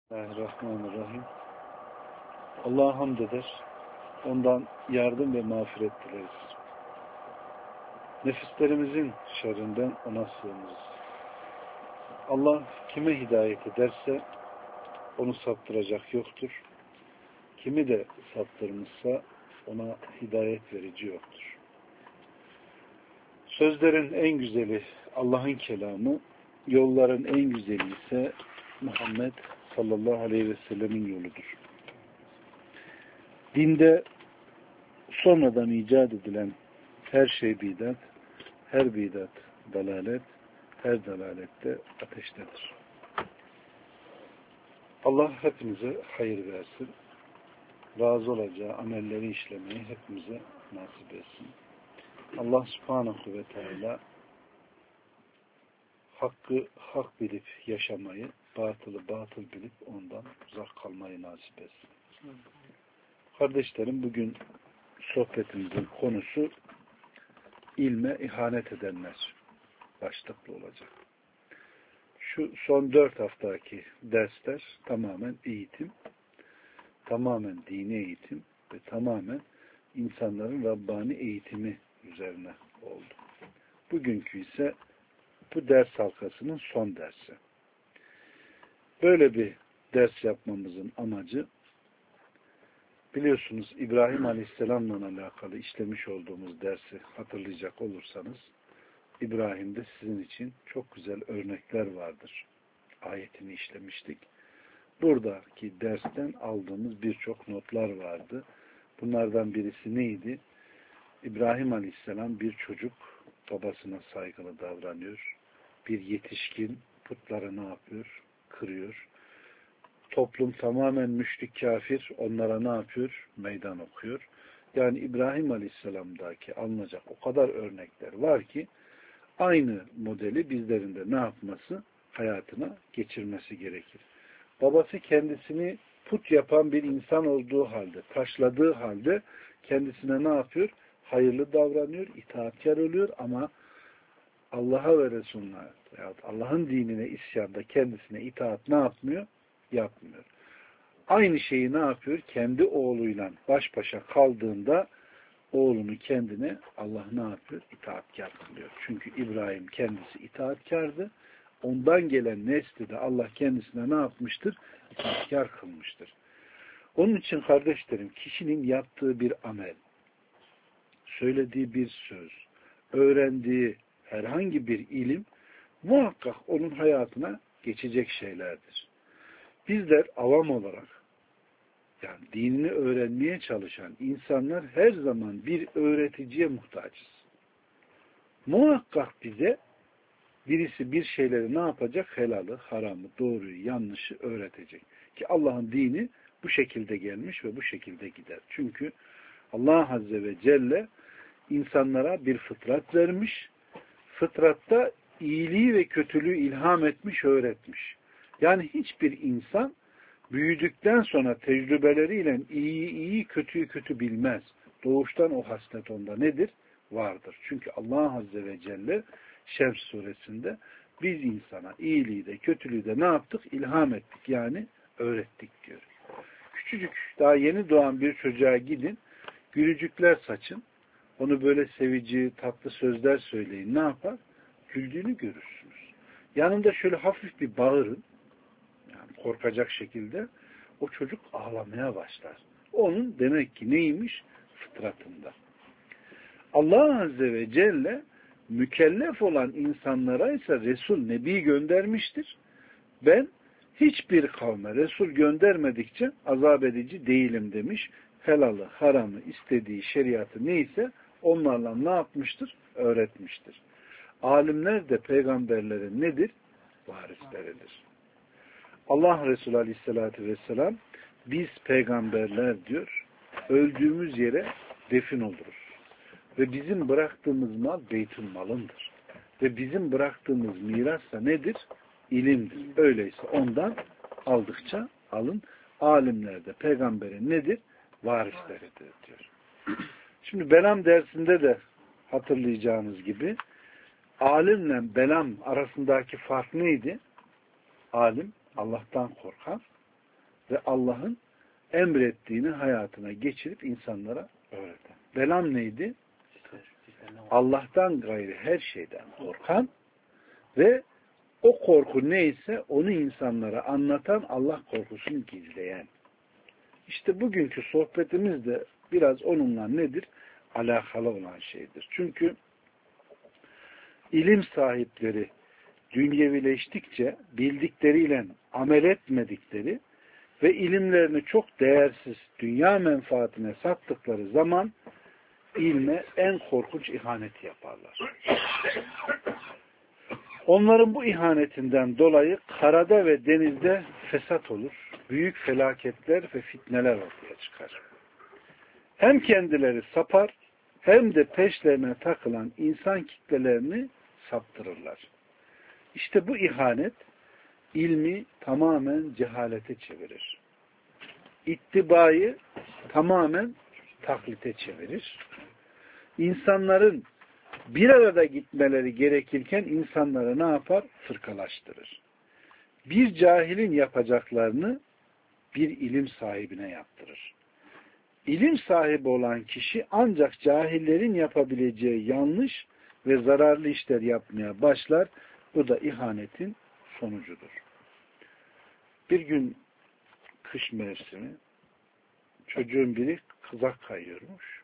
Bismillahirrahmanirrahim. Allah'a hamd eder. Ondan yardım ve mağfiret dileriz. Nefislerimizin şerrinden ona sığınırız. Allah kime hidayet ederse onu saptıracak yoktur. Kimi de saptırmışsa ona hidayet verici yoktur. Sözlerin en güzeli Allah'ın kelamı, yolların en güzeli ise Muhammed sallallahu aleyhi ve sellemin yoludur. Dinde sonradan icat edilen her şey bidat, her bidat dalalet, her dalalette ateştedir. Allah hepimize hayır versin. Razı olacağı amelleri işlemeyi hepimize nasip etsin. Allah subhanahu ve teala hakkı hak bilip yaşamayı, batılı batıl bilip ondan uzak kalmayı nasip etsin. Kardeşlerim, bugün sohbetimizin konusu ilme ihanet edenler başlıklı olacak. Şu son 4 haftaki dersler tamamen eğitim, tamamen dini eğitim ve tamamen insanların Rabbani eğitimi üzerine oldu. Bugünkü ise bu ders halkasının son dersi. Böyle bir ders yapmamızın amacı, biliyorsunuz İbrahim Aleyhisselam'la alakalı işlemiş olduğumuz dersi hatırlayacak olursanız, İbrahim'de sizin için çok güzel örnekler vardır. Ayetini işlemiştik. Buradaki dersten aldığımız birçok notlar vardı. Bunlardan birisi neydi? İbrahim Aleyhisselam bir çocuk, babasına saygılı davranıyor. Bir yetişkin putları ne yapıyor? Kırıyor. Toplum tamamen müşrik kafir, onlara ne yapıyor? Meydan okuyor. Yani İbrahim Aleyhisselam'daki alınacak o kadar örnekler var ki aynı modeli bizlerin de ne yapması? Hayatına geçirmesi gerekir. Babası kendisini put yapan bir insan olduğu halde, taşladığı halde kendisine ne yapıyor? Hayırlı davranıyor, itaatkar oluyor ama Allah'a ve Resulüne veyahut Allah'ın dinine isyanda kendisine itaat ne yapmıyor? Yapmıyor. Aynı şeyi ne yapıyor? Kendi oğluyla baş başa kaldığında oğlunu kendine Allah ne yapıyor? İtaatkar kılıyor. Çünkü İbrahim kendisi itaatkardı. Ondan gelen nesli de Allah kendisine ne yapmıştır? İtaatkar kılmıştır. Onun için kardeşlerim, kişinin yaptığı bir amel, söylediği bir söz, öğrendiği herhangi bir ilim muhakkak onun hayatına geçecek şeylerdir. Bizler avam olarak, yani dinini öğrenmeye çalışan insanlar her zaman bir öğreticiye muhtaçız. Muhakkak bize birisi bir şeyleri ne yapacak? Helalı, haramı, doğruyu, yanlışı öğretecek. Ki Allah'ın dini bu şekilde gelmiş ve bu şekilde gider. Çünkü Allah Azze ve Celle insanlara bir fıtrat vermiş. Fıtratta iyiliği ve kötülüğü ilham etmiş, öğretmiş. Yani hiçbir insan büyüdükten sonra tecrübeleriyle iyiyi iyi, kötüyü kötü bilmez. Doğuştan o haslet onda nedir? Vardır. Çünkü Allah Azze ve Celle Şems suresinde biz insana iyiliği de kötülüğü de ne yaptık? İlham ettik. Yani öğrettik diyor. Küçücük, daha yeni doğan bir çocuğa gidin, gülücükler saçın, onu böyle sevici, tatlı sözler söyleyin. Ne yapar? Güldüğünü görürsünüz. Yanında şöyle hafif bir bağırın, yani korkacak şekilde, o çocuk ağlamaya başlar. Onun demek ki neymiş? Fıtratında. Allah Azze ve Celle mükellef olan insanlara ise Resul, Nebi göndermiştir. Ben hiçbir kavme Resul göndermedikçe azap edici değilim demiş. Helalı, haramı, istediği şeriatı neyse onlarla ne yapmıştır? Öğretmiştir. Alimler de peygamberlerin nedir? Varisleridir. Allah Resulü Aleyhisselatü Vesselam biz peygamberler diyor, öldüğümüz yere defin oluruz. Ve bizim bıraktığımız mal beytül malındır. Ve bizim bıraktığımız miras da nedir? İlimdir. Öyleyse ondan aldıkça alın. Alimler de peygamberin nedir? Varisleridir diyor. Şimdi Belam dersinde de hatırlayacağınız gibi alimle Belam arasındaki fark neydi? Alim Allah'tan korkar, ve Allah'ın emrettiğini hayatına geçirip insanlara öğreten. Velam neydi? Allah'tan gayrı her şeyden korkan ve o korku neyse onu insanlara anlatan, Allah korkusunu gizleyen. İşte bugünkü sohbetimiz de biraz onunla nedir? Alakalı olan şeydir. Çünkü ilim sahipleri dünyevileştikçe bildikleriyle amel etmedikleri ve ilimlerini çok değersiz dünya menfaatine sattıkları zaman ilme en korkunç ihaneti yaparlar. Onların bu ihanetinden dolayı karada ve denizde fesat olur. Büyük felaketler ve fitneler ortaya çıkar. Hem kendileri sapar hem de peşlerine takılan insan kitlelerini saptırırlar. İşte bu ihanet ilmi tamamen cehalete çevirir. İttibayı tamamen taklite çevirir. İnsanların bir arada gitmeleri gerekirken insanları ne yapar? Fırkalaştırır. Bir cahilin yapacaklarını bir ilim sahibine yaptırır. İlim sahibi olan kişi ancak cahillerin yapabileceği yanlış ve zararlı işler yapmaya başlar. Bu da ihanetin sonucudur. Bir gün kış mevsimi çocuğun biri kızak kayıyormuş.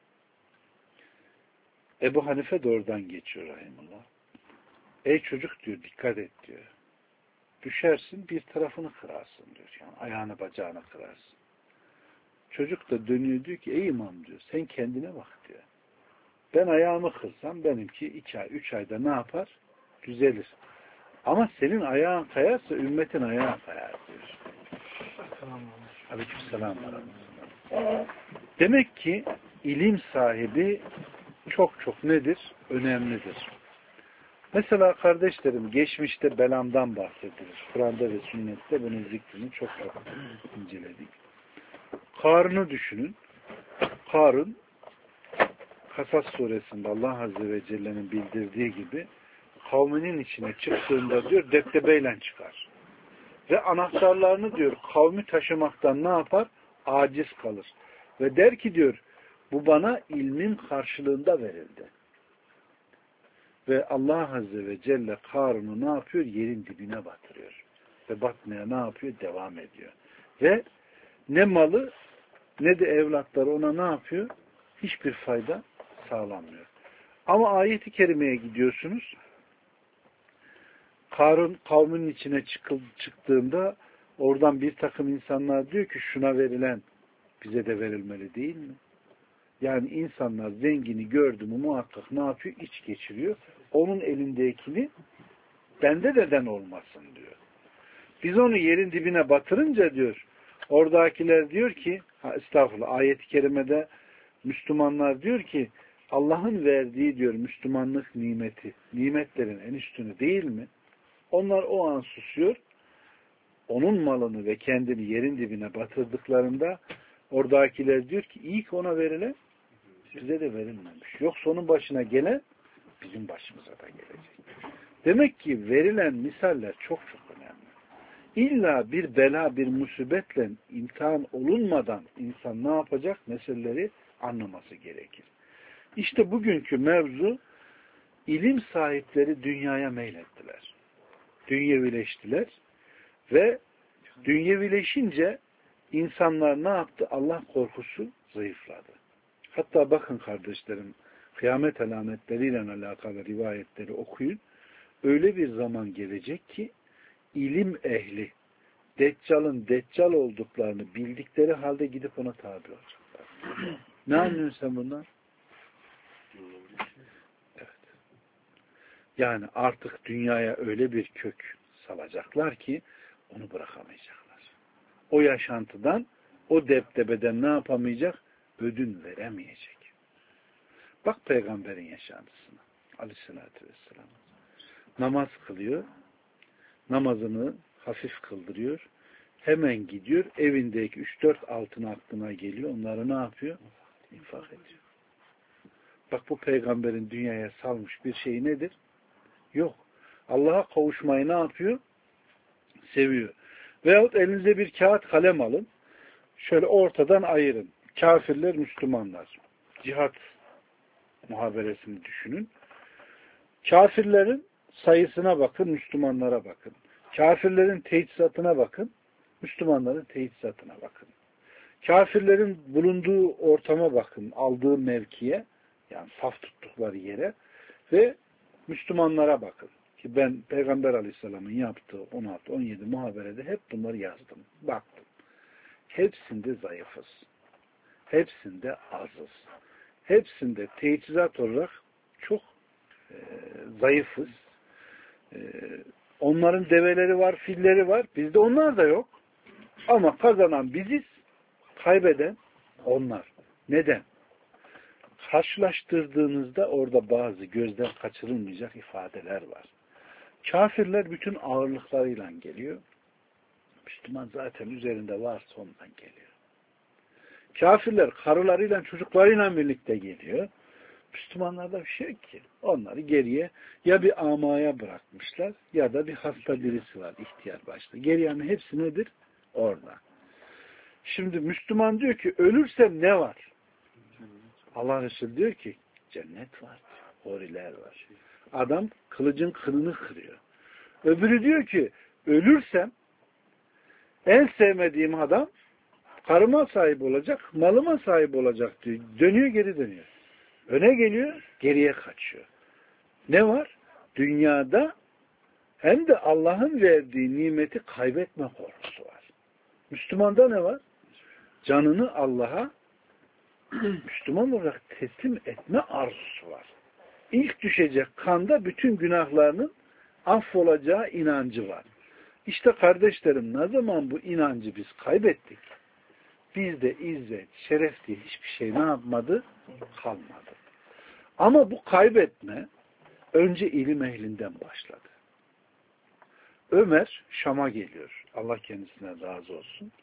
Ebu Hanife de oradan geçiyor rahimullah. Ey çocuk diyor, dikkat et diyor. Düşersin bir tarafını kırarsın diyor. Yani ayağını bacağını kırarsın. Çocuk da dönüyor diyor ki ey imam diyor, sen kendine bak diyor. Ben ayağımı kırsam benimki 2 ay 3 ayda ne yapar? Düzelir. Ama senin ayağın kayarsa ümmetin ayağı kayar diyor. Aleykümselam. Demek ki ilim sahibi çok nedir? Önemlidir. Mesela kardeşlerim geçmişte belamdan bahsedilir. Kur'an'da ve sünnette bunun zikrini çok inceledik. Karun'u düşünün. Karun Kasas suresinde Allah Azze ve Celle'nin bildirdiği gibi kavminin içine çıktığında diyor deptebeyle çıkar. Ve anahtarlarını diyor kavmi taşımaktan ne yapar? Aciz kalır. Ve der ki diyor bu bana ilmin karşılığında verildi. Ve Allah Azze ve Celle Karun'u ne yapıyor? Yerin dibine batırıyor. Ve batmaya ne yapıyor? Devam ediyor. Ve ne malı ne de evlatları ona ne yapıyor? Hiçbir fayda sağlamıyor. Ama ayet-i kerimeye gidiyorsunuz. Karun kavminin içine çıktığında oradan bir takım insanlar diyor ki şuna verilen bize de verilmeli değil mi? Yani insanlar zengini gördü mü muhakkak ne yapıyor? İç geçiriyor. Onun elindekini bende neden olmasın diyor. Biz onu yerin dibine batırınca diyor oradakiler diyor ki estağfurullah ayet-i kerimede Müslümanlar diyor ki Allah'ın verdiği diyor Müslümanlık nimeti nimetlerin en üstünü değil mi? Onlar o an susuyor. Onun malını ve kendini yerin dibine batırdıklarında oradakiler diyor ki iyi ki ona verilen bize de verilmemiş. Yoksa onun başına gelen bizim başımıza da gelecek. Demek ki verilen misaller çok önemli. İlla bir bela, bir musibetle imtihan olunmadan insan ne yapacak? Meseleleri anlaması gerekir. İşte bugünkü mevzu ilim sahipleri dünyaya meylettiler. Dünyevileştiler ve dünyevileşince insanlar ne yaptı? Allah korkusu zayıfladı. Hatta bakın kardeşlerim kıyamet alametleriyle alakalı rivayetleri okuyun. Öyle bir zaman gelecek ki ilim ehli Deccal'ın Deccal olduklarını bildikleri halde gidip ona tabi olacaklar. Ne anlıyorsun sen bundan? Evet. Yani artık dünyaya öyle bir kök salacaklar ki onu bırakamayacaklar. O yaşantıdan, o deptebeden ne yapamayacak? Ödün veremeyecek. Bak peygamberin yaşantısına. Aleyhissalatü vesselam. Namaz kılıyor. Namazını hafif kıldırıyor. Hemen gidiyor. Evindeki 3-4 altın aklına geliyor. Onları ne yapıyor? İnfak ediyor. Bak bu peygamberin dünyaya salmış bir şey nedir? Yok. Allah'a kavuşmayı ne yapıyor? Seviyor. Veyahut elinize bir kağıt kalem alın. Şöyle ortadan ayırın. Kafirler, Müslümanlar. Cihat muhaberesini düşünün. Kafirlerin sayısına bakın, Müslümanlara bakın. Kafirlerin teçhizatına bakın, Müslümanların teçhizatına bakın. Kafirlerin bulunduğu ortama bakın, aldığı mevkiye, yani saf tuttukları yere ve Müslümanlara bakın. Ki ben Peygamber Aleyhisselam'ın yaptığı 16-17 muhaberede hep bunları yazdım, baktım. Hepsinde zayıfız. Hepsinde azız. Hepsinde teçhizat olarak çok zayıfız. Onların develeri var, filleri var. Bizde onlar da yok. Ama kazanan biziz, kaybeden onlar. Neden? Karşılaştırdığınızda orada bazı gözden kaçırılmayacak ifadeler var. Kafirler bütün ağırlıklarıyla geliyor. Müslüman zaten üzerinde varsa ondan geliyor. Kafirler karılarıyla, çocuklarıyla birlikte geliyor. Müslümanlarda bir şey yok ki. Onları geriye ya bir amaya bırakmışlar ya da bir hasta birisi var ihtiyar başta. Geriyenin hepsi nedir? Orada. Şimdi Müslüman diyor ki ölürsem ne var? Allah Resulü diyor ki cennet var. Horiler var. Adam kılıcın kılını kırıyor. Öbürü diyor ki ölürsem en sevmediğim adam karıma sahip olacak, malıma sahip olacak diyor. Dönüyor, geri dönüyor. Öne geliyor, geriye kaçıyor. Ne var? Dünyada hem de Allah'ın verdiği nimeti kaybetme korkusu var. Müslümanda ne var? Canını Allah'a Müslüman olarak teslim etme arzusu var. İlk düşecek kanda bütün günahlarının affolacağı inancı var. İşte kardeşlerim, ne zaman bu inancı biz kaybettik? Bizde izzet, şeref diye hiçbir şey ne yapmadı? Kalmadı. Ama bu kaybetme önce ilim ehlinden başladı. Ömer Şam'a geliyor. Allah kendisine razı olsun.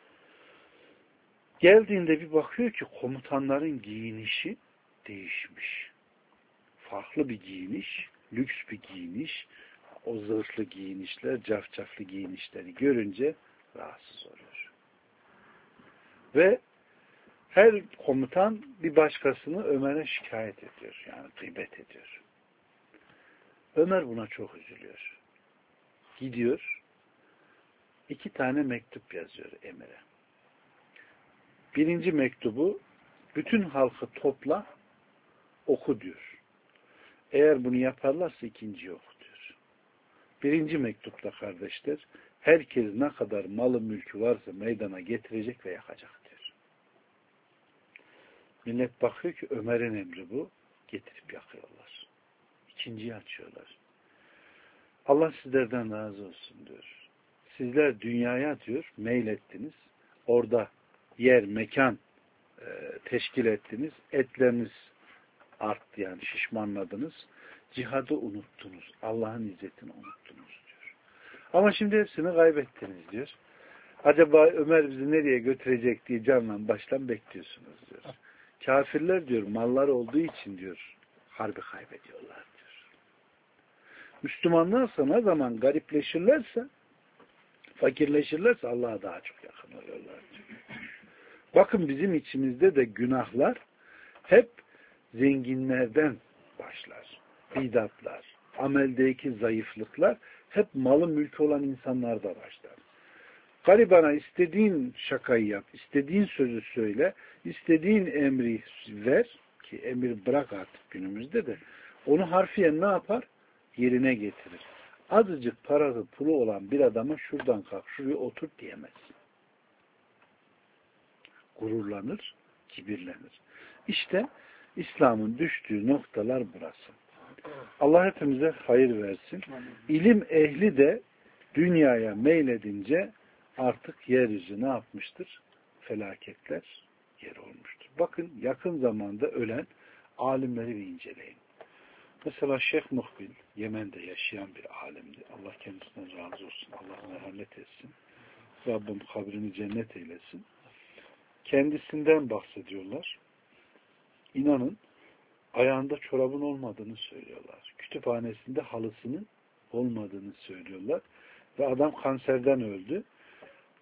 Geldiğinde bir bakıyor ki komutanların giyinişi değişmiş. Farklı bir giyiniş, lüks bir giyiniş, o zırhlı giyinişler, cafcaflı giyinişleri görünce rahatsız oluyor. Ve her komutan bir başkasını Ömer'e şikayet ediyor. Yani gıybet ediyor. Ömer buna çok üzülüyor. Gidiyor, 2 tane mektup yazıyor Emir'e. Birinci mektubu bütün halkı topla, oku diyor. Eğer bunu yaparlarsa ikinci oku diyor. Birinci mektupta kardeşler, herkes ne kadar malı mülkü varsa meydana getirecek ve yakacak diyor. Millet bakıyor ki Ömer'in emri bu, getirip yakıyorlar. İkinciyi açıyorlar. Allah sizlerden razı olsun diyor. Sizler dünyaya diyor meylettiniz. Orada yer, mekan teşkil ettiniz. Etleriniz arttı yani şişmanladınız. Cihadı unuttunuz. Allah'ın izzetini unuttunuz diyor. Ama şimdi hepsini kaybettiniz diyor. Acaba Ömer bizi nereye götürecek diye canla baştan bekliyorsunuz diyor. Kafirler diyor mallar olduğu için diyor harbi kaybediyorlar diyor. Müslümanlar ne zaman garipleşirlerse, fakirleşirlerse Allah'a daha çok yakın oluyorlar diyor. Bakın bizim içimizde de günahlar hep zenginlerden başlar. Bidatlar, ameldeki zayıflıklar hep malı mülkü olan insanlarda başlar. Garibana istediğin şakayı yap, istediğin sözü söyle, istediğin emri ver ki emir bırak artık günümüzde de onu harfiyen ne yapar? Yerine getirir. Azıcık parası pulu olan bir adama şuradan kalk, şuraya otur diyemez. Gururlanır, kibirlenir. İşte İslam'ın düştüğü noktalar burası. Allah hepimize hayır versin. İlim ehli de dünyaya meyledince artık yeryüzü ne yapmıştır? Felaketler yer olmuştur. Bakın yakın zamanda ölen alimleri bir inceleyin. Mesela Şeyh Muhbil, Yemen'de yaşayan bir alimdi. Allah kendisinden razı olsun. Allah merhamet etsin. Rabbim kabrini cennet eylesin. Kendisinden bahsediyorlar. İnanın ayağında çorabın olmadığını söylüyorlar. Kütüphanesinde halısının olmadığını söylüyorlar. Ve adam kanserden öldü.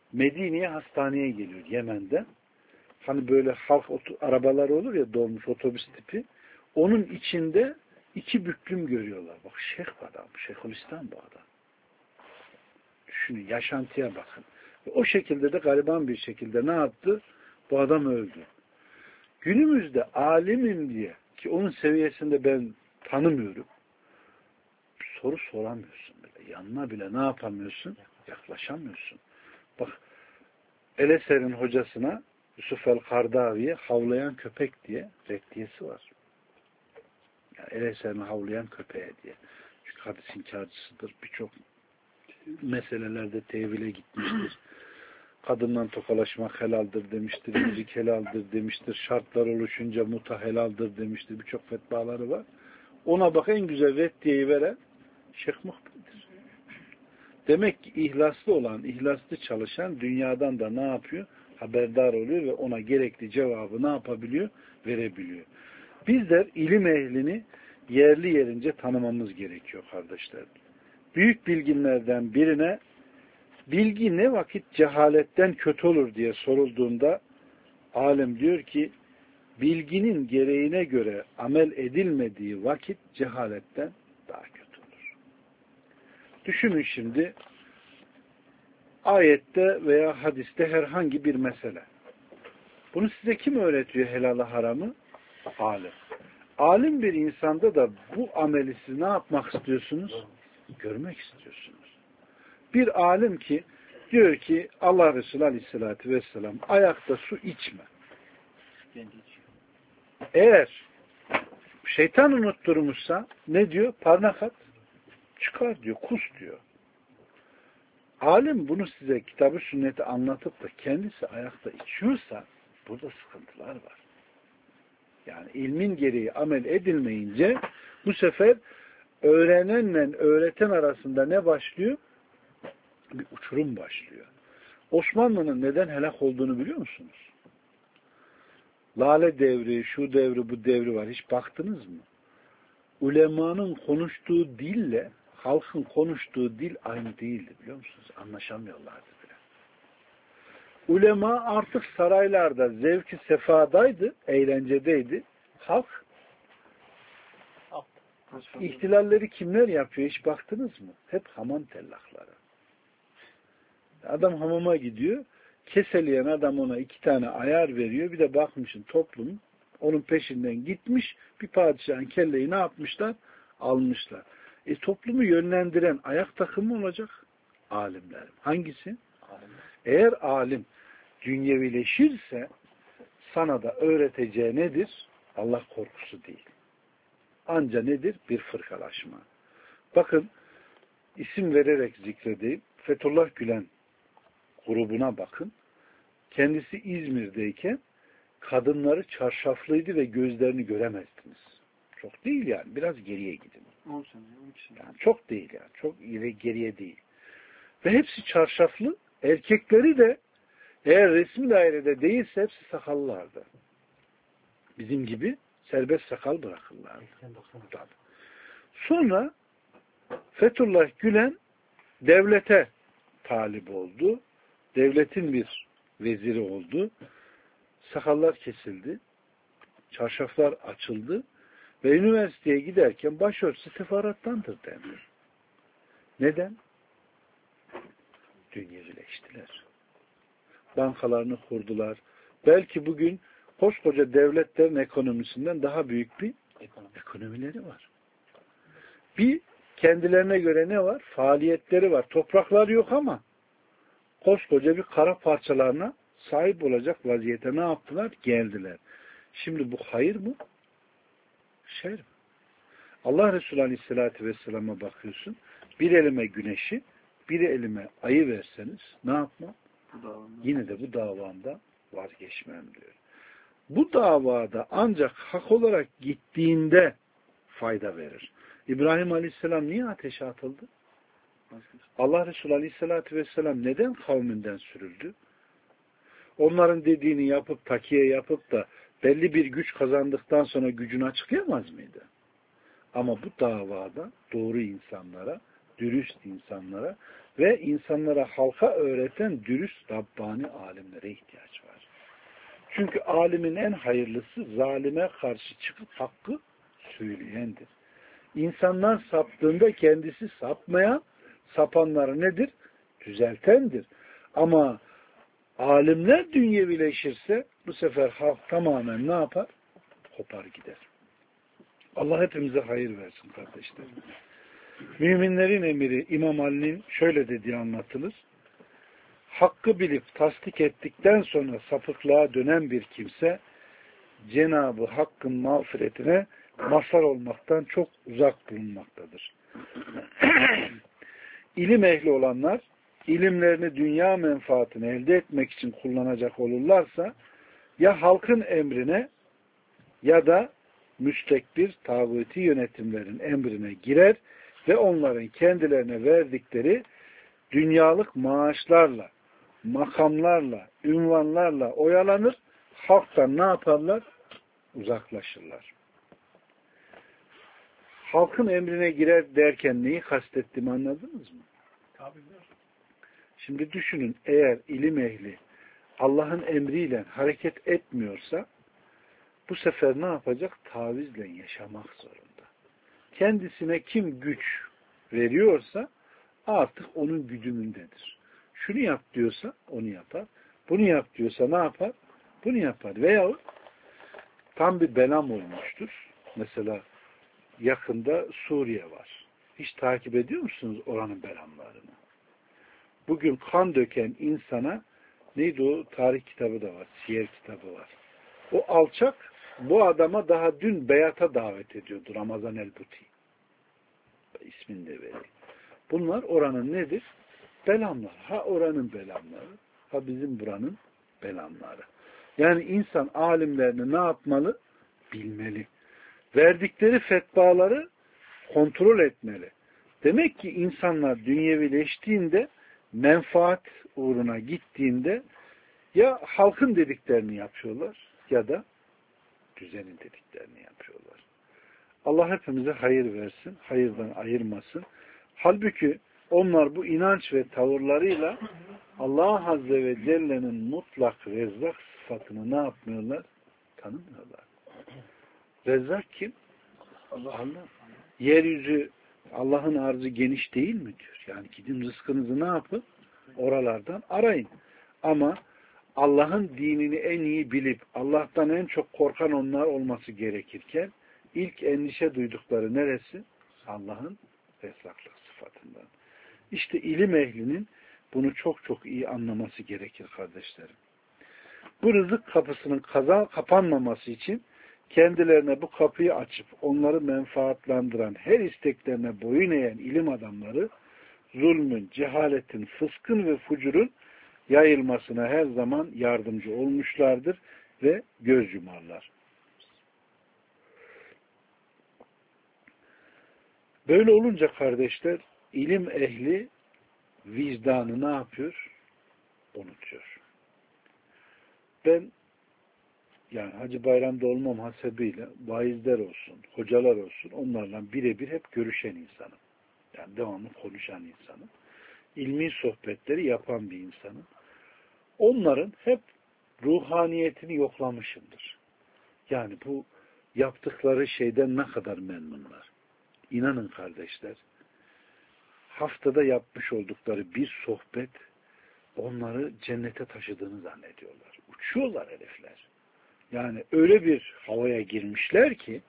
Medine'ye hastaneye geliyor Yemen'de. Hani böyle halk arabaları olur ya, dolmuş otobüs tipi. Onun içinde 2 büklüm görüyorlar. Bak şeyh adam, Şeyhülislam bu adam. Düşünün, yaşantıya bakın. O şekilde de gariban bir şekilde ne yaptı? Bu adam öldü. Günümüzde alimim diye, ki onun seviyesinde ben tanımıyorum, soru soramıyorsun bile. Yanına bile ne yapamıyorsun? Yaklaşamıyorsun. Bak, El-Eser'in hocasına Yusuf el-Kardavi'ye havlayan köpek diye reddiyesi var. Yani El-Eser'in havlayan köpeğe diye. Çünkü hadis inkarcısıdır. Birçok meselelerde tevhile gitmiştir. Kadından tokalaşmak helaldir demiştir. Müzik helaldir demiştir. Şartlar oluşunca muta helaldir demiştir. Birçok fetvaları var. Ona bak, en güzel reddiyeyi veren Şeyh Muhbir'dir. Demek ki ihlaslı olan, ihlaslı çalışan dünyadan da ne yapıyor? Haberdar oluyor ve ona gerekli cevabı ne yapabiliyor? Verebiliyor. Bizler ilim ehlini yerli yerince tanımamız gerekiyor kardeşler. Büyük bilginlerden birine bilgi ne vakit cehaletten kötü olur diye sorulduğunda alim diyor ki bilginin gereğine göre amel edilmediği vakit cehaletten daha kötü olur. Düşünün şimdi, ayette veya hadiste herhangi bir mesele. Bunu size kim öğretiyor, helalı haramı? Alim. Alim bir insanda da bu ameli siz ne yapmak istiyorsunuz? Görmek istiyorsunuz. Bir alim ki diyor ki Allah Resulü Aleyhisselatü Vesselam ayakta su içme. Eğer şeytan unutturmuşsa ne diyor? Parmak at. Çıkar diyor. Kus diyor. Alim bunu size kitabı sünneti anlatıp da kendisi ayakta içiyorsa burada sıkıntılar var. Yani ilmin gereği amel edilmeyince bu sefer öğrenenle öğreten arasında ne başlıyor? Bir uçurum başlıyor. Osmanlı'nın neden helak olduğunu biliyor musunuz? Lale devri, şu devri, bu devri var. Hiç baktınız mı? Ulemanın konuştuğu dille halkın konuştuğu dil aynı değildi, biliyor musunuz? Anlaşamıyorlardı bile. Ulema artık saraylarda zevki sefadaydı, eğlencedeydi. Halk ihtilalleri kimler yapıyor? Hiç baktınız mı? Hep hamam tellakları. Adam hamama gidiyor, keseleyen adam ona 2 tane ayar veriyor. Bir de bakmışsın toplum onun peşinden gitmiş, bir padişahın kelleyi ne yapmışlar? Almışlar. Toplumu yönlendiren ayak takımı olacak alimler. Hangisi? Alimler. Eğer alim dünyevileşirse sana da öğreteceği nedir? Allah korkusu değil. Anca nedir? Bir fırkalaşma. Bakın, isim vererek zikredeyim. Fethullah Gülen grubuna bakın. Kendisi İzmir'deyken kadınları çarşaflıydı ve gözlerini göremezdiniz. Çok değil yani. Biraz geriye gidin. Yani çok değil yani. Çok geriye değil. Ve hepsi çarşaflı. Erkekleri de eğer resmi dairede değilse hepsi sakallılardı. Bizim gibi serbest sakal bırakırlardı. Sonra Fethullah Gülen devlete talip oldu. Devletin bir veziri oldu. Sakallar kesildi. Çarşaflar açıldı. Ve üniversiteye giderken başörtüsü sefarattandır denir. Neden? Dünyevileştiler. Bankalarını kurdular. Belki bugün koskoca devletlerin ekonomisinden daha büyük bir ekonomileri var. Bir kendilerine göre ne var? Faaliyetleri var. Toprakları yok ama koskoca bir kara parçalarına sahip olacak vaziyete ne yaptılar? Geldiler. Şimdi bu hayır mı? Şer mi? Allah Resulü Aleyhisselatü Vesselam'a bakıyorsun. Bir elime güneşi, bir elime ayı verseniz ne yapmam? Yine de bu davamda vazgeçmem diyor. Bu davada ancak hak olarak gittiğinde fayda verir. İbrahim Aleyhisselam niye ateşe atıldı? Allah Resulü Aleyhisselatü Vesselam neden kavminden sürüldü? Onların dediğini yapıp, takiye yapıp da belli bir güç kazandıktan sonra gücünü açıklayamaz mıydı? Ama bu davada doğru insanlara, dürüst insanlara ve insanlara halka öğreten dürüst Rabbani alimlere ihtiyaç var. Çünkü alimin en hayırlısı zalime karşı çıkıp hakkı söyleyendir. İnsanlar saptığında kendisi sapmayan, sapanları nedir? Düzeltendir. Ama alimler dünyevileşirse bu sefer halk tamamen ne yapar? Kopar gider. Allah hepimize hayır versin kardeşlerim. Müminlerin emiri İmam Ali'nin şöyle dediği anlatılır. Hakkı bilip tasdik ettikten sonra sapıklığa dönen bir kimse Cenab-ı Hakk'ın mağfiretine mazhar olmaktan çok uzak bulunmaktadır. İlim ehli olanlar ilimlerini dünya menfaatini elde etmek için kullanacak olurlarsa ya halkın emrine ya da müstekbir tağuti yönetimlerin emrine girer ve onların kendilerine verdikleri dünyalık maaşlarla, makamlarla, ünvanlarla oyalanır, halktan ne yaparlar? Uzaklaşırlar. Halkın emrine girer derken neyi kastettiğimi anladınız mı? Tabii. Şimdi düşünün, eğer ilim ehli Allah'ın emriyle hareket etmiyorsa bu sefer ne yapacak? Tavizle yaşamak zorunda. Kendisine kim güç veriyorsa artık onun güdümündedir. Şunu yap diyorsa onu yapar. Bunu yap diyorsa ne yapar? Bunu yapar. Veyahut tam bir belam olmuştur. Mesela yakında Suriye var. Hiç takip ediyor musunuz oranın belamlarını? Bugün kan döken insana neydi o? Tarih kitabı da var. Siyer kitabı var. O alçak bu adama daha dün beyata davet ediyordu. Ramazan el-Buti. İsmini de vereyim. Bunlar oranın nedir? Belamlar. Ha oranın belamları, ha bizim buranın belamları. Yani insan alimlerini ne yapmalı? Bilmeli. Verdikleri fetvaları kontrol etmeli. Demek ki insanlar dünyevileştiğinde, menfaat uğruna gittiğinde ya halkın dediklerini yapıyorlar ya da düzenin dediklerini yapıyorlar. Allah hepimize hayır versin, hayırdan ayırmasın. Halbuki onlar bu inanç ve tavırlarıyla Allah Azze ve Celle'nin mutlak rezzak sıfatını ne yapmıyorlar? Tanımıyorlar. Rezzak kim? Allah. Yeryüzü Allah'ın arzı geniş değil mi diyor. Yani gidin rızkınızı ne yapın? Oralardan arayın. Ama Allah'ın dinini en iyi bilip Allah'tan en çok korkan onlar olması gerekirken ilk endişe duydukları neresi? Allah'ın rezzaklık sıfatından. İşte ilim ehlinin bunu çok çok iyi anlaması gerekir kardeşlerim. Bu rızık kapısının kapanmaması için kendilerine bu kapıyı açıp onları menfaatlandıran, her isteklerine boyun eğen ilim adamları zulmün, cehaletin, fıskın ve fucurun yayılmasına her zaman yardımcı olmuşlardır ve göz yumarlar. Böyle olunca kardeşler, ilim ehli vicdanı ne yapıyor? Unutuyor. Ben yani Hacı Bayram'da olmam hasebiyle vaizler olsun, hocalar olsun onlarla birebir hep görüşen insanım. Yani devamlı konuşan insanım. İlmi sohbetleri yapan bir insanım. Onların hep ruhaniyetini yoklamışımdır. Yani bu yaptıkları şeyden ne kadar memnunlar. İnanın kardeşler, haftada yapmış oldukları bir sohbet onları cennete taşıdığını zannediyorlar. Uçuyorlar herifler. Yani öyle bir havaya girmişler ki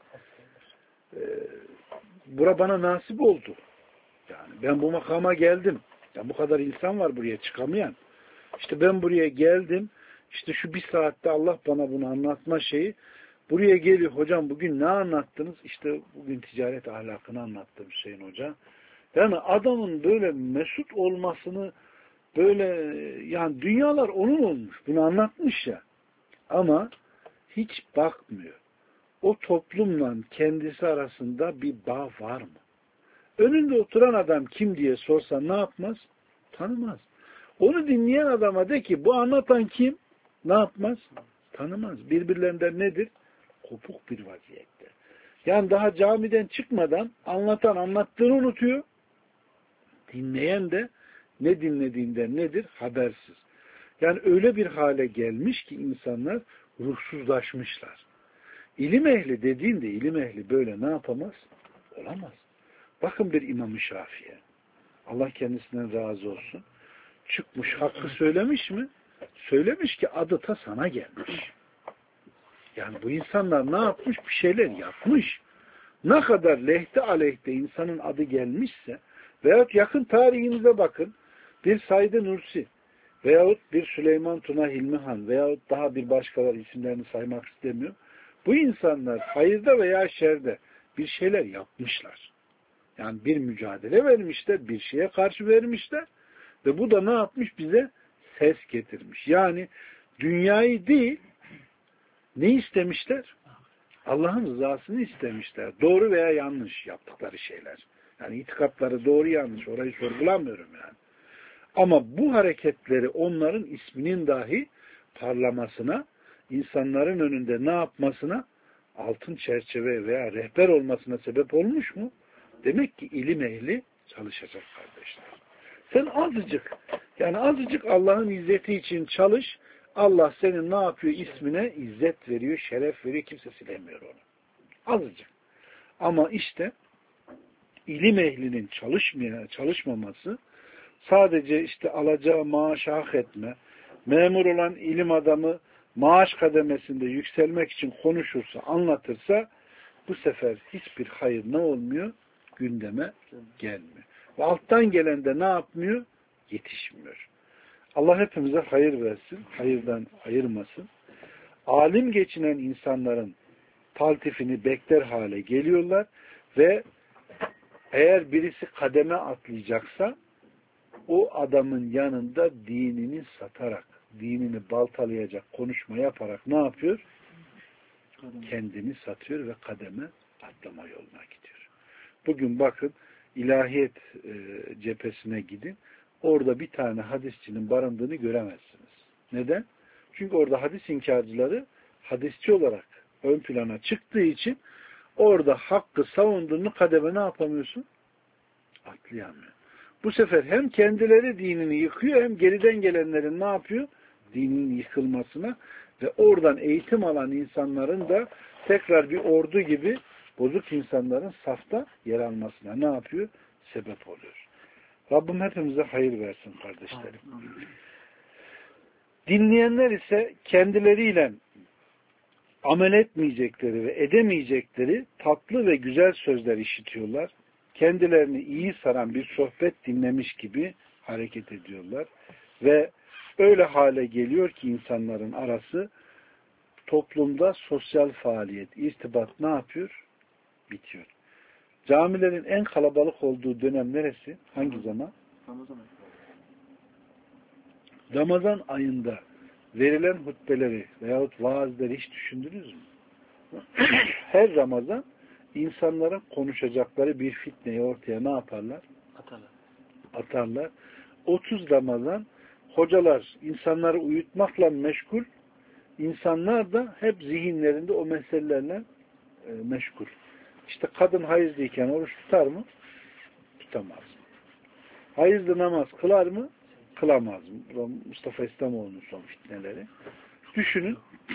bura bana nasip oldu. Yani ben bu makama geldim. Ya bu kadar insan var buraya çıkamayan. İşte ben buraya geldim. İşte şu bir saatte Allah bana bunu anlatma şeyi. Buraya geliyor. Hocam bugün ne anlattınız? İşte bugün ticaret ahlakını anlattım Hüseyin Hoca. Yani adamın böyle mesut olmasını böyle yani dünyalar onun olmuş. Bunu anlatmış ya. Ama hiç bakmıyor. O toplumla kendisi arasında bir bağ var mı? Önünde oturan adam kim diye sorsa ne yapmaz? Tanımaz. Onu dinleyen adama de ki bu anlatan kim? Ne yapmaz? Tanımaz. Birbirlerinden nedir? Kopuk bir vaziyette. Yani daha camiden çıkmadan anlatan anlattığını unutuyor. Dinleyen de ne dinlediğinden nedir? Habersiz. Yani öyle bir hale gelmiş ki insanlar ruhsuzlaşmışlar. İlim ehli dediğinde ilim ehli böyle ne yapamaz? Olamaz. Bakın bir İmam-ı Şafii'ye. Allah kendisinden razı olsun. Çıkmış hakkı söylemiş mi? Söylemiş ki adı ta sana gelmiş. Yani bu insanlar ne yapmış? Bir şeyler yapmış. Ne kadar lehte aleyhte insanın adı gelmişse veyahut yakın tarihimize bakın bir Said Nursi veyahut bir Süleyman Tuna Hilmihan veyahut daha bir başkaları isimlerini saymak istemiyorum. Bu insanlar hayırda veya şerde bir şeyler yapmışlar. Yani bir mücadele vermişler, bir şeye karşı vermişler ve bu da ne yapmış? Bize ses getirmiş. Yani dünyayı değil, ne istemişler? Allah'ın rızasını istemişler. Doğru veya yanlış yaptıkları şeyler. Yani itikatları doğru yanlış. Orayı sorgulamıyorum yani. Ama bu hareketleri onların isminin dahi parlamasına, insanların önünde ne yapmasına, altın çerçeve veya rehber olmasına sebep olmuş mu? Demek ki ilim ehli çalışacak kardeşler. Sen azıcık Allah'ın izzeti için çalış. Allah senin ne yapıyor? İsmine izzet veriyor, şeref veriyor. Kimse silemiyor onu. Azıcık. Ama işte ilim ehlinin çalışmaması sadece işte alacağı maaşı hak etme, memur olan ilim adamı maaş kademesinde yükselmek için konuşursa, anlatırsa bu sefer hiçbir hayır ne olmuyor? Gündeme gelmiyor. Ve alttan gelen de ne yapmıyor? Yetişmiyor. Allah hepimize hayır versin, hayırdan ayırmasın. Alim geçinen insanların taltifini bekler hale geliyorlar ve eğer birisi kademe atlayacaksa o adamın yanında dinini satarak, dinini baltalayacak konuşma yaparak ne yapıyor? Kendini satıyor ve kademe atlama yoluna gidiyor. Bugün bakın ilahiyet cephesine gidin. Orada bir tane hadisçinin barındığını göremezsiniz. Neden? Çünkü orada hadis inkarcıları hadisçi olarak ön plana çıktığı için orada hakkı savunduğunu kademe ne yapamıyorsun? Atlayamıyor. Bu sefer hem kendileri dinini yıkıyor hem geriden gelenlerin ne yapıyor? Dininin yıkılmasına ve oradan eğitim alan insanların da tekrar bir ordu gibi bozuk insanların safta yer almasına ne yapıyor? Sebep oluyor. Rabbim hepimize hayır versin kardeşlerim. Dinleyenler ise kendileriyle amel etmeyecekleri ve edemeyecekleri tatlı ve güzel sözler işitiyorlar. Kendilerini iyi saran bir sohbet dinlemiş gibi hareket ediyorlar. Ve öyle hale geliyor ki insanların arası toplumda sosyal faaliyet, irtibat ne yapıyor? Bitiyor. Camilerin en kalabalık olduğu dönem neresi? Hangi zaman? Ramazan ayında verilen hutbeleri veyahut vaazları hiç düşündünüz mü? Her Ramazan insanların konuşacakları bir fitneyi ortaya ne yaparlar? Atarlar. 30 Ramazan hocalar insanları uyutmakla meşgul, insanlar da hep zihinlerinde o meselelerle meşgul. İşte kadın hayızlıyken oruç tutar mı? Tutamaz. Hayızlı namaz kılar mı? Kılamaz mı? Mustafa İslamoğlu'nun son fitneleri. Düşünün.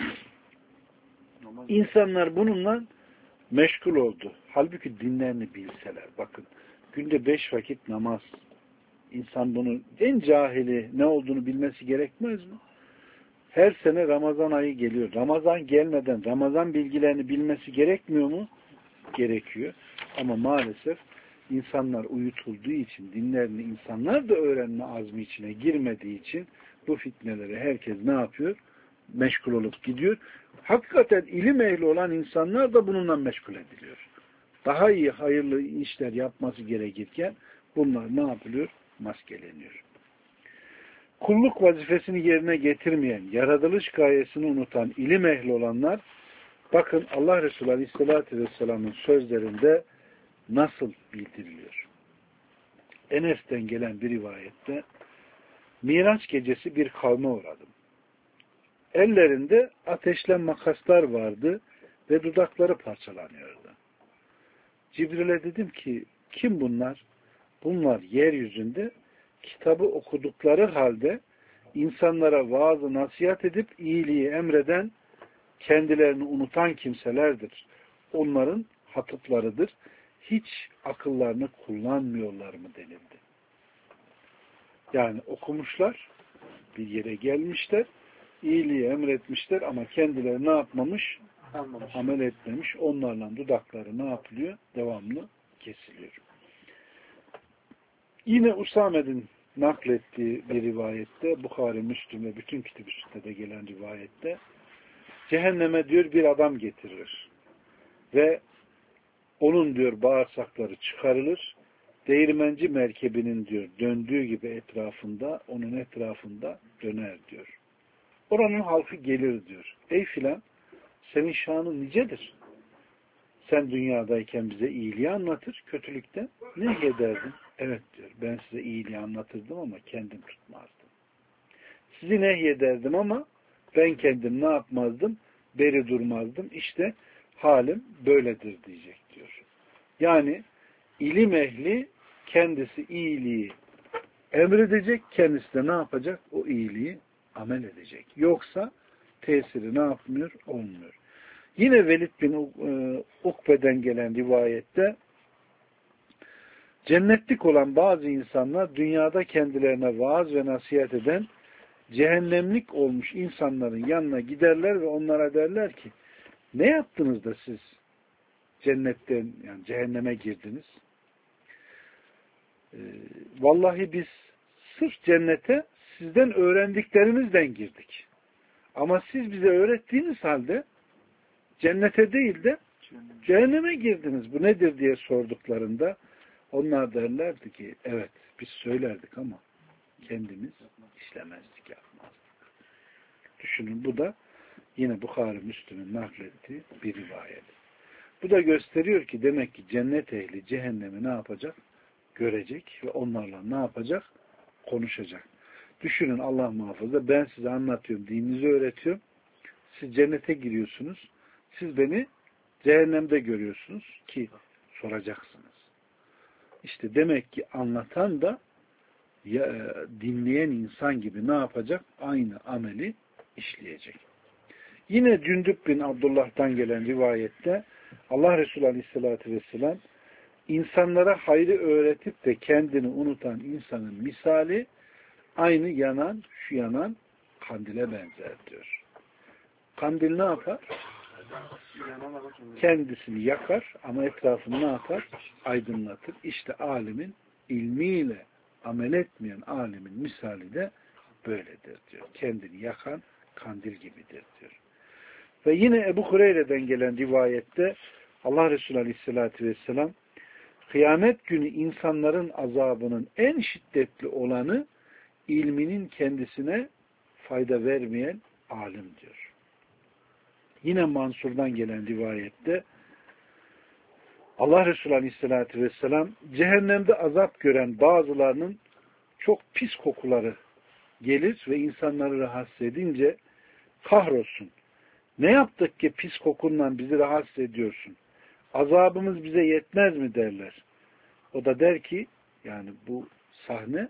İnsanlar bununla meşgul oldu. Halbuki dinlerini bilseler. Bakın günde 5 vakit namaz. İnsan bunun en cahili ne olduğunu bilmesi gerekmez mi? Her sene Ramazan ayı geliyor. Ramazan gelmeden Ramazan bilgilerini bilmesi gerekmiyor mu? Gerekiyor. Ama maalesef insanlar uyutulduğu için, dinlerini insanlar da öğrenme azmi içine girmediği için bu fitneleri herkes ne yapıyor? Meşgul olup gidiyor. Hakikaten ilim ehli olan insanlar da bununla meşgul ediliyor. Daha iyi, hayırlı işler yapması gerekirken bunlar ne yapılıyor? Maskeleniyor. Kulluk vazifesini yerine getirmeyen, yaratılış gayesini unutan ilim ehli olanlar, bakın Allah Resulü Aleyhisselatü Vesselam'ın sözlerinde nasıl bildiriliyor? Enes'ten gelen bir rivayette Miraç gecesi bir kavme uğradım. Ellerinde ateşle makaslar vardı ve dudakları parçalanıyordu. Cibril'e dedim ki kim bunlar? Bunlar yeryüzünde kitabı okudukları halde insanlara vaazı nasihat edip iyiliği emreden, kendilerini unutan kimselerdir. Onların hatıplarıdır. Hiç akıllarını kullanmıyorlar mı denildi. Yani okumuşlar, bir yere gelmişler, iyiliği emretmişler ama kendileri ne yapmamış? Amel etmemiş. Onlarla dudakları ne yapılıyor? Devamlı kesiliyor. Yine Usame'nin naklettiği bir rivayette, Bukhari, Müslüm ve bütün kitap üstünde de gelen rivayette, cehenneme diyor bir adam getirilir. Ve onun diyor bağırsakları çıkarılır. Değirmenci merkebinin diyor döndüğü gibi etrafında, onun etrafında döner diyor. Oranın halkı gelir diyor. Ey filan, senin şanın nicedir. Sen dünyadayken bize iyiliği anlatır, kötülükten nehyederdin. Evet diyor, ben size iyiliği anlatırdım ama kendim tutmazdım. Sizi nehyederdim ama ben kendim ne yapmazdım? Beri durmazdım. İşte halim böyledir diyecek diyor. Yani ilim ehli kendisi iyiliği emredecek, kendisi de ne yapacak? O iyiliği amel edecek. Yoksa tesiri ne yapmıyor? Olmuyor. Yine Velid bin Ukbe'den gelen rivayette cennetlik olan bazı insanlar dünyada kendilerine vaaz ve nasihat eden cehennemlik olmuş insanların yanına giderler ve onlara derler ki ne yaptınız da siz cennetten yani cehenneme girdiniz? Vallahi biz sırf cennete sizden öğrendiklerimizden girdik. Ama siz bize öğrettiğiniz halde cennete değil de cehenneme girdiniz. Bu nedir diye sorduklarında onlar derlerdi ki evet biz söylerdik ama kendimiz işlemezdik, yapmazdık. Düşünün bu da yine Bukhari Müslüm'ün naklettiği bir rivayet. Bu da gösteriyor ki demek ki cennet ehli cehennemi ne yapacak? Görecek ve onlarla ne yapacak? Konuşacak. Düşünün Allah muhafaza ben size anlatıyorum, dininizi öğretiyorum. Siz cennete giriyorsunuz. Siz beni cehennemde görüyorsunuz ki soracaksınız. İşte demek ki anlatan da dinleyen insan gibi ne yapacak? Aynı ameli işleyecek. Yine Cündüb bin Abdullah'tan gelen rivayette Allah Resulü Aleyhisselatü Vesselam insanlara hayrı öğretip de kendini unutan insanın misali aynı şu yanan kandile benzer diyor. Kandil ne yapar? Kendisini yakar ama etrafını ne yapar? Aydınlatır. İşte alimin ilmiyle amel etmeyen alimin misali de böyledir diyor. Kendini yakan kandil gibidir diyor. Ve yine Ebu Hureyre'den gelen rivayette Allah Resulü Aleyhisselatü Vesselam kıyamet günü insanların azabının en şiddetli olanı ilminin kendisine fayda vermeyen alim diyor. Yine Mansur'dan gelen rivayette Allah Resulü Aleyhisselatü Vesselam cehennemde azap gören bazılarının çok pis kokuları gelir ve insanları rahatsız edince kahrolsun. Ne yaptık ki pis kokunla bizi rahatsız ediyorsun? Azabımız bize yetmez mi derler. O da der ki yani bu sahne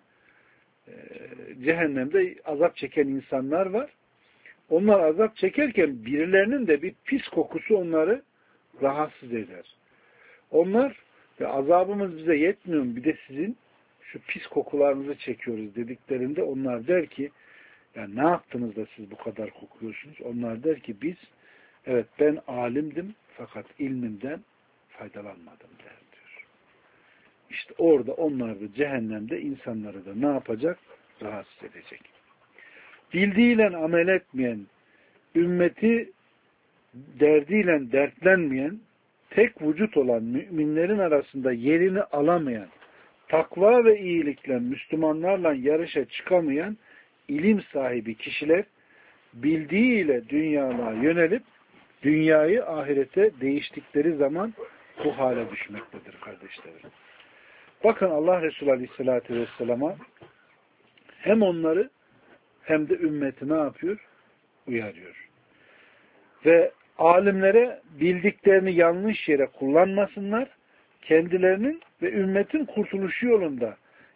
cehennemde azap çeken insanlar var. Onlar azap çekerken birilerinin de bir pis kokusu onları rahatsız eder. Onlar ve azabımız bize yetmiyor mu? Bir de sizin şu pis kokularınızı çekiyoruz dediklerinde onlar der ki yani ne yaptınız da siz bu kadar kokuyorsunuz? Onlar der ki biz evet ben alimdim fakat ilmimden faydalanmadım der diyor. İşte orada onlar da cehennemde insanları da ne yapacak? Rahatsız edecek. Bildiğiyle amel etmeyen, ümmeti derdiyle dertlenmeyen, tek vücut olan müminlerin arasında yerini alamayan, takva ve iyilikle Müslümanlarla yarışa çıkamayan ilim sahibi kişiler bildiğiyle dünyalığa yönelip dünyayı ahirete değiştikleri zaman bu hale düşmektedir kardeşlerim. Bakın Allah Resulü Aleyhisselatü Vesselam'a hem onları hem de ümmeti ne yapıyor? Uyarıyor. Ve alimlere bildiklerini yanlış yere kullanmasınlar, kendilerinin ve ümmetin kurtuluşu yolunda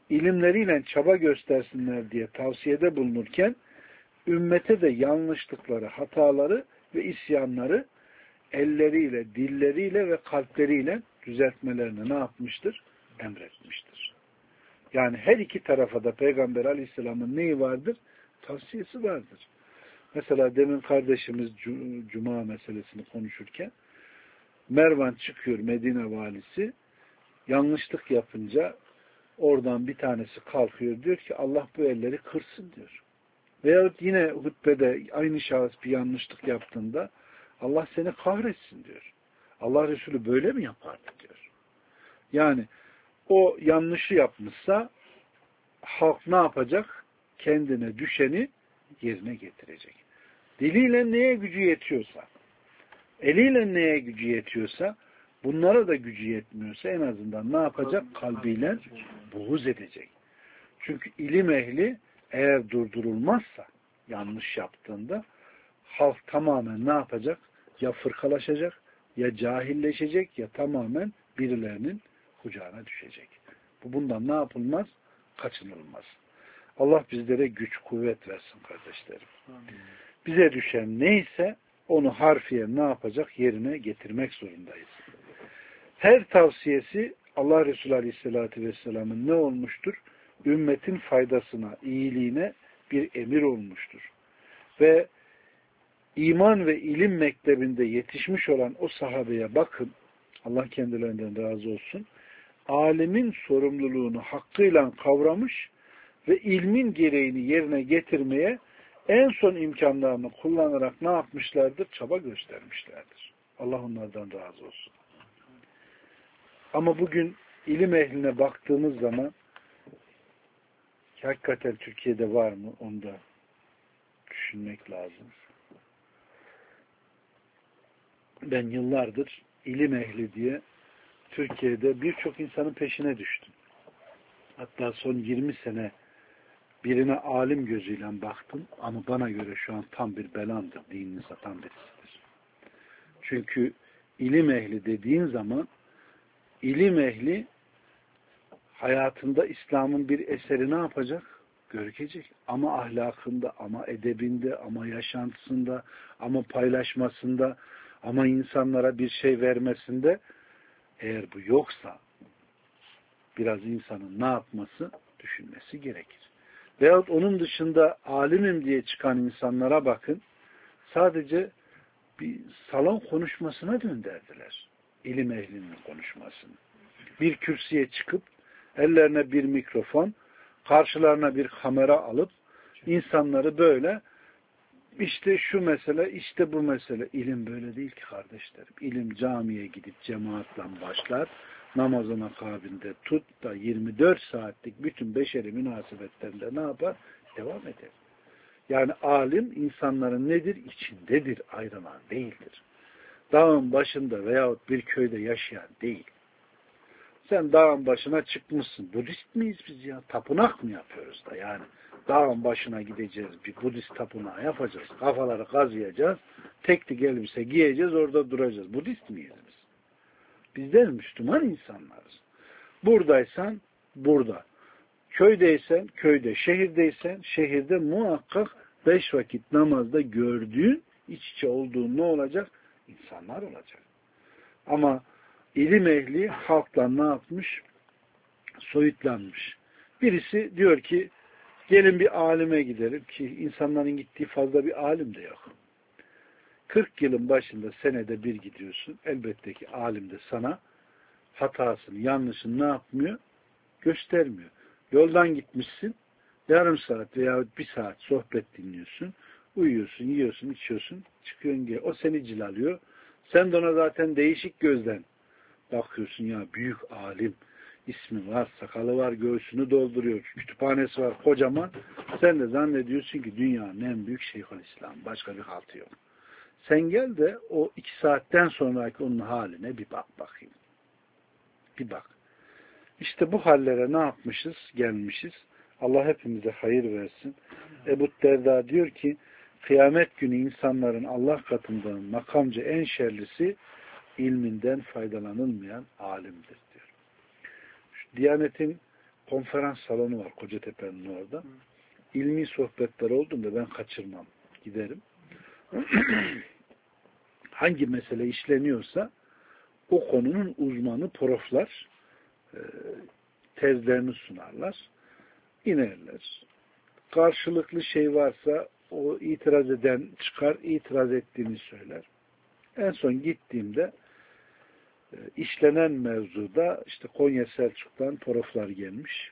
ilimleriyle çaba göstersinler diye tavsiyede bulunurken ümmete de yanlışlıkları, hataları ve isyanları elleriyle, dilleriyle ve kalpleriyle düzeltmelerini ne yapmıştır? Emretmiştir. Yani her iki tarafa da Peygamber Aleyhisselam'ın neyi vardır? Tavsiyesi vardır. Mesela demin kardeşimiz Cuma meselesini konuşurken Mervan çıkıyor, Medine valisi, yanlışlık yapınca oradan bir tanesi kalkıyor, diyor ki Allah bu elleri kırsın diyor. Veyahut yine hutbede aynı şahıs bir yanlışlık yaptığında Allah seni kahretsin diyor. Allah Resulü böyle mi yapardı diyor. Yani o yanlışı yapmışsa halk ne yapacak? Kendine düşeni yerine getirecek. Diliyle neye gücü yetiyorsa, eliyle neye gücü yetiyorsa, bunlara da gücü yetmiyorsa en azından ne yapacak? Kalbiyle buğuz edecek. Çünkü ilim ehli eğer durdurulmazsa yanlış yaptığında halk tamamen ne yapacak? Ya fırkalaşacak, ya cahilleşecek, ya tamamen birilerinin kucağına düşecek. Bu bundan ne yapılmaz? Kaçınılmaz. Allah bizlere güç, kuvvet versin kardeşlerim. Bize düşen neyse onu harfiyen ne yapacak? Yerine getirmek zorundayız. Her tavsiyesi Allah Resulü Aleyhisselatü Vesselam'ın ne olmuştur? Ümmetin faydasına, iyiliğine bir emir olmuştur. Ve iman ve ilim mektebinde yetişmiş olan o sahabeye bakın, Allah kendilerinden razı olsun, alimin sorumluluğunu hakkıyla kavramış ve ilmin gereğini yerine getirmeye en son imkanlarını kullanarak ne yapmışlardır? Çaba göstermişlerdir. Allah onlardan razı olsun. Ama bugün ilim ehline baktığımız zaman hakikaten Türkiye'de var mı? Onu da düşünmek lazım. Ben yıllardır ilim ehli diye Türkiye'de birçok insanın peşine düştüm. Hatta son 20 sene birine alim gözüyle baktım ama bana göre şu an tam bir belandır, dinini satan birisidir. Çünkü ilim ehli dediğin zaman ilim ehli hayatında İslam'ın bir eseri ne yapacak? Görecek. Ama ahlakında, ama edebinde, ama yaşantısında, ama paylaşmasında, ama insanlara bir şey vermesinde eğer bu yoksa biraz insanın ne yapması? Düşünmesi gerekir. Veyahut onun dışında alimim diye çıkan insanlara bakın, sadece bir salon konuşmasına döndürdüler. İlim ehlinin konuşmasını. Bir kürsüye çıkıp ellerine bir mikrofon, karşılarına bir kamera alıp insanları böyle işte şu mesele, işte bu mesele. İlim böyle değil ki kardeşlerim. İlim camiye gidip cemaatle başlar, namazın akabinde tut da 24 saatlik bütün beşeri münasebetlerinde ne yapar? Devam eder. Yani alim insanların nedir? İçindedir, ayrılan değildir. Dağın başında veyahut bir köyde yaşayan değil. Sen dağın başına çıkmışsın. Budist miyiz biz ya? Tapınak mı yapıyoruz da yani? Dağın başına gideceğiz, bir Budist tapınağı yapacağız. Kafaları kazıyacağız. Teknik elbise giyeceğiz, orada duracağız. Budist miyiz biz? Bizler Müslüman insanlarız. Buradaysan burada. Köydeysen köyde, şehirdeysen şehirde muhakkak 5 vakit namazda gördüğün, iç içe olduğun ne olacak? İnsanlar olacak. Ama ilim ehli halkla ne yapmış? Soyutlanmış. Birisi diyor ki gelin bir alime gidelim ki insanların gittiği fazla bir alim de yok. 40 yılın başında senede bir gidiyorsun. Elbette ki alim de sana hatasını, yanlışını ne yapmıyor? Göstermiyor. Yoldan gitmişsin, yarım saat veya bir saat sohbet dinliyorsun, uyuyorsun, yiyorsun, içiyorsun, çıkıyorsun geri. O seni cilalıyor. Sen de ona zaten değişik gözden bakıyorsun ya, büyük alim, ismi var, sakalı var, göğsünü dolduruyor, kütüphanesi var kocaman. Sen de zannediyorsun ki dünyanın en büyük Şeyhülislam, başka bir haltı yok. Sen gel de o 2 saatten sonraki onun haline bir bak bakayım. Bir bak. İşte bu hallere ne yapmışız? Gelmişiz. Allah hepimize hayır versin. Ebu Derda diyor ki kıyamet günü insanların Allah katında makamca en şerlisi ilminden faydalanılmayan alimdir diyor. Şu Diyanet'in konferans salonu var Kocatepe'nin orada. İlmi sohbetler olduğunda ben kaçırmam. Giderim. Hangi mesele işleniyorsa o konunun uzmanı proflar tezlerini sunarlar. İnerler. Karşılıklı şey varsa o itiraz eden çıkar, itiraz ettiğini söyler. En son gittiğimde işlenen mevzuda işte Konya Selçuk'tan proflar gelmiş.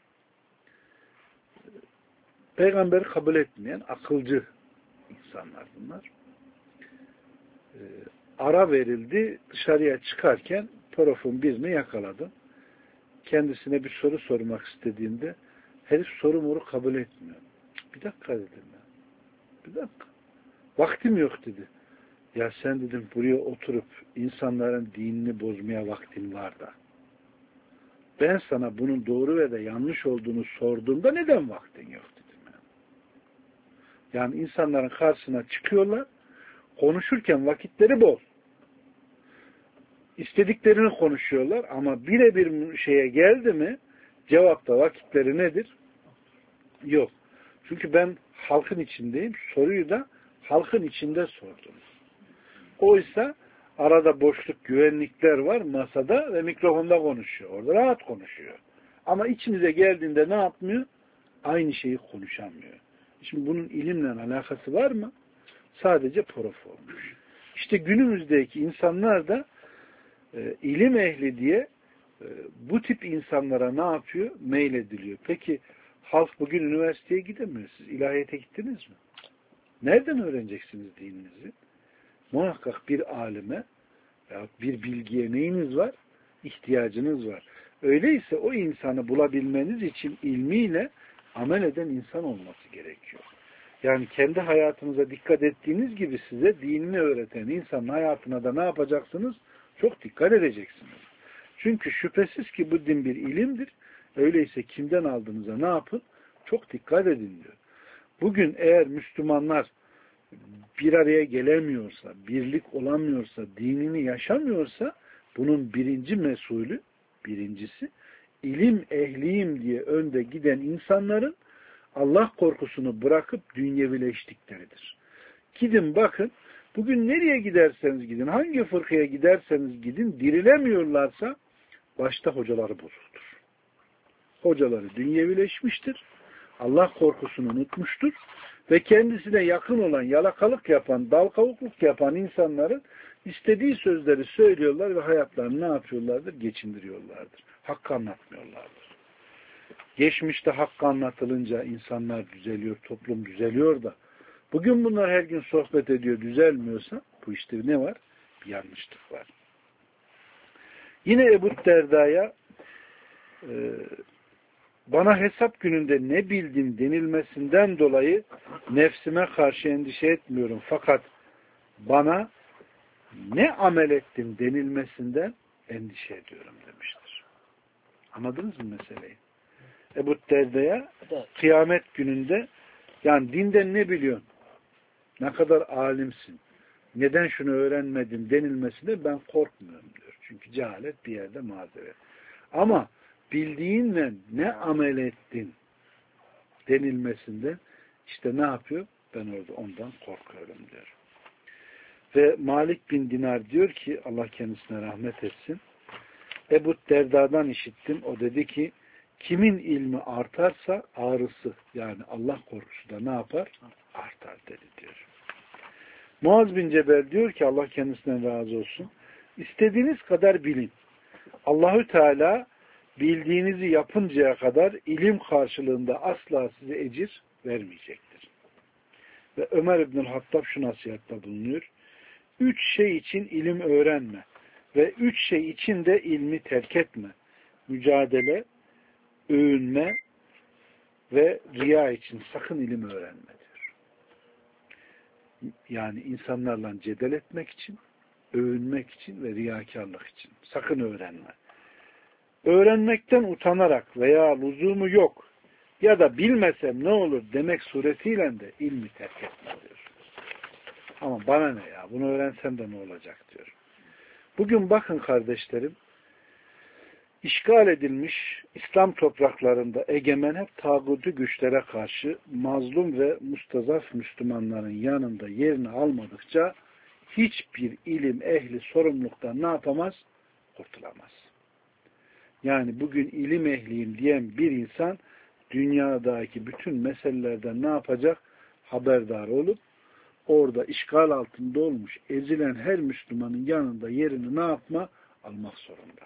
Peygamberi kabul etmeyen akılcı insanlar bunlar. Ara verildi. Dışarıya çıkarken profun birini yakaladım. Kendisine bir soru sormak istediğimde herif soru moru kabul etmiyor. Bir dakika dedim ya. Bir dakika. Vaktim yok dedi. Ya sen dedim buraya oturup insanların dinini bozmaya vaktin var da. Ben sana bunun doğru ve de yanlış olduğunu sorduğumda neden vaktin yok dedim ya. Yani insanların karşısına çıkıyorlar, konuşurken vakitleri bol. İstediklerini konuşuyorlar ama birebir şeye geldi mi cevapta vakitleri nedir? Yok. Çünkü ben halkın içindeyim. Soruyu da halkın içinde sordum. Oysa arada boşluk güvenlikler var masada ve mikrofonda konuşuyor. Orada rahat konuşuyor. Ama içimize geldiğinde ne yapmıyor? Aynı şeyi konuşamıyor. Şimdi bunun ilimle alakası var mı? Sadece prof olmuş. İşte günümüzdeki insanlar da ilim ehli diye bu tip insanlara ne yapıyor? Meylediliyor. Peki halk bugün üniversiteye gidemiyor. Siz ilahiyete gittiniz mi? Nereden öğreneceksiniz dininizi? Muhakkak bir alime veya bir bilgiye neyiniz var? İhtiyacınız var. Öyleyse o insanı bulabilmeniz için ilmiyle amel eden insan olması gerekiyor. Yani kendi hayatınıza dikkat ettiğiniz gibi size dinini öğreten insanın hayatına da ne yapacaksınız? Çok dikkat edeceksiniz. Çünkü şüphesiz ki bu din bir ilimdir. Öyleyse kimden aldığınıza ne yapın? Çok dikkat edin diyor. Bugün eğer Müslümanlar bir araya gelemiyorsa, birlik olamıyorsa, dinini yaşamıyorsa bunun birinci mesulü, birincisi ilim ehliyim diye önde giden insanların Allah korkusunu bırakıp dünyevileştikleridir. Gidin bakın, bugün nereye giderseniz gidin, hangi fırkaya giderseniz gidin, dirilemiyorlarsa başta hocaları bozuktur. Hocaları dünyevileşmiştir, Allah korkusunu unutmuştur ve kendisine yakın olan, yalakalık yapan, dal kavukluk yapan insanların istediği sözleri söylüyorlar ve hayatlarını ne yapıyorlardır? Geçindiriyorlardır. Hakkı anlatmıyorlardır. Geçmişte hakkı anlatılınca insanlar düzeliyor, toplum düzeliyor da bugün bunlar her gün sohbet ediyor, düzelmiyorsa bu işte ne var? Bir yanlışlık var. Yine Ebu Derda'ya bana hesap gününde ne bildim denilmesinden dolayı nefsime karşı endişe etmiyorum. Fakat bana ne amel ettim denilmesinden endişe ediyorum demiştir. Anladınız mı meseleyi? Ebu Derda'ya kıyamet gününde yani dinden ne biliyorsun? Ne kadar alimsin? Neden şunu öğrenmedin denilmesinde ben korkmuyorum diyor. Çünkü cehalet bir yerde mazeret. Ama bildiğinle ne amel ettin denilmesinde işte ne yapıyor? Ben orada ondan korkuyorum diyor. Ve Malik bin Dinar diyor ki Allah kendisine rahmet etsin. Ebu Derda'dan işittim. O dedi ki kimin ilmi artarsa ağrısı yani Allah korkusu da ne yapar? Artar dedi diyor. Muaz bin Cebel diyor ki Allah kendisinden razı olsun. İstediğiniz kadar bilin. Allahü Teala bildiğinizi yapıncaya kadar ilim karşılığında asla size ecir vermeyecektir. Ve Ömer İbnül Hattab şu nasihatta bulunuyor. 3 şey için ilim öğrenme ve 3 şey için de ilmi terk etme. Mücadele, övünme ve riya için sakın ilim öğrenme diyor. Yani insanlarla cedel etmek için, övünmek için ve riyakarlık için. Sakın öğrenme. Öğrenmekten utanarak veya lüzumu yok ya da bilmesem ne olur demek suretiyle de ilmi terk etme diyor. Ama bana ne ya? Bunu öğrensem de ne olacak diyor. Bugün bakın kardeşlerim, işgal edilmiş İslam topraklarında egemen hep tağutu güçlere karşı mazlum ve mustazaf Müslümanların yanında yerini almadıkça hiçbir ilim ehli sorumluluktan ne yapamaz? Kurtulamaz. Yani bugün ilim ehliyim diyen bir insan dünyadaki bütün meselelerden ne yapacak? Haberdar olup orada işgal altında olmuş, ezilen her Müslümanın yanında yerini ne yapma? Almak zorunda.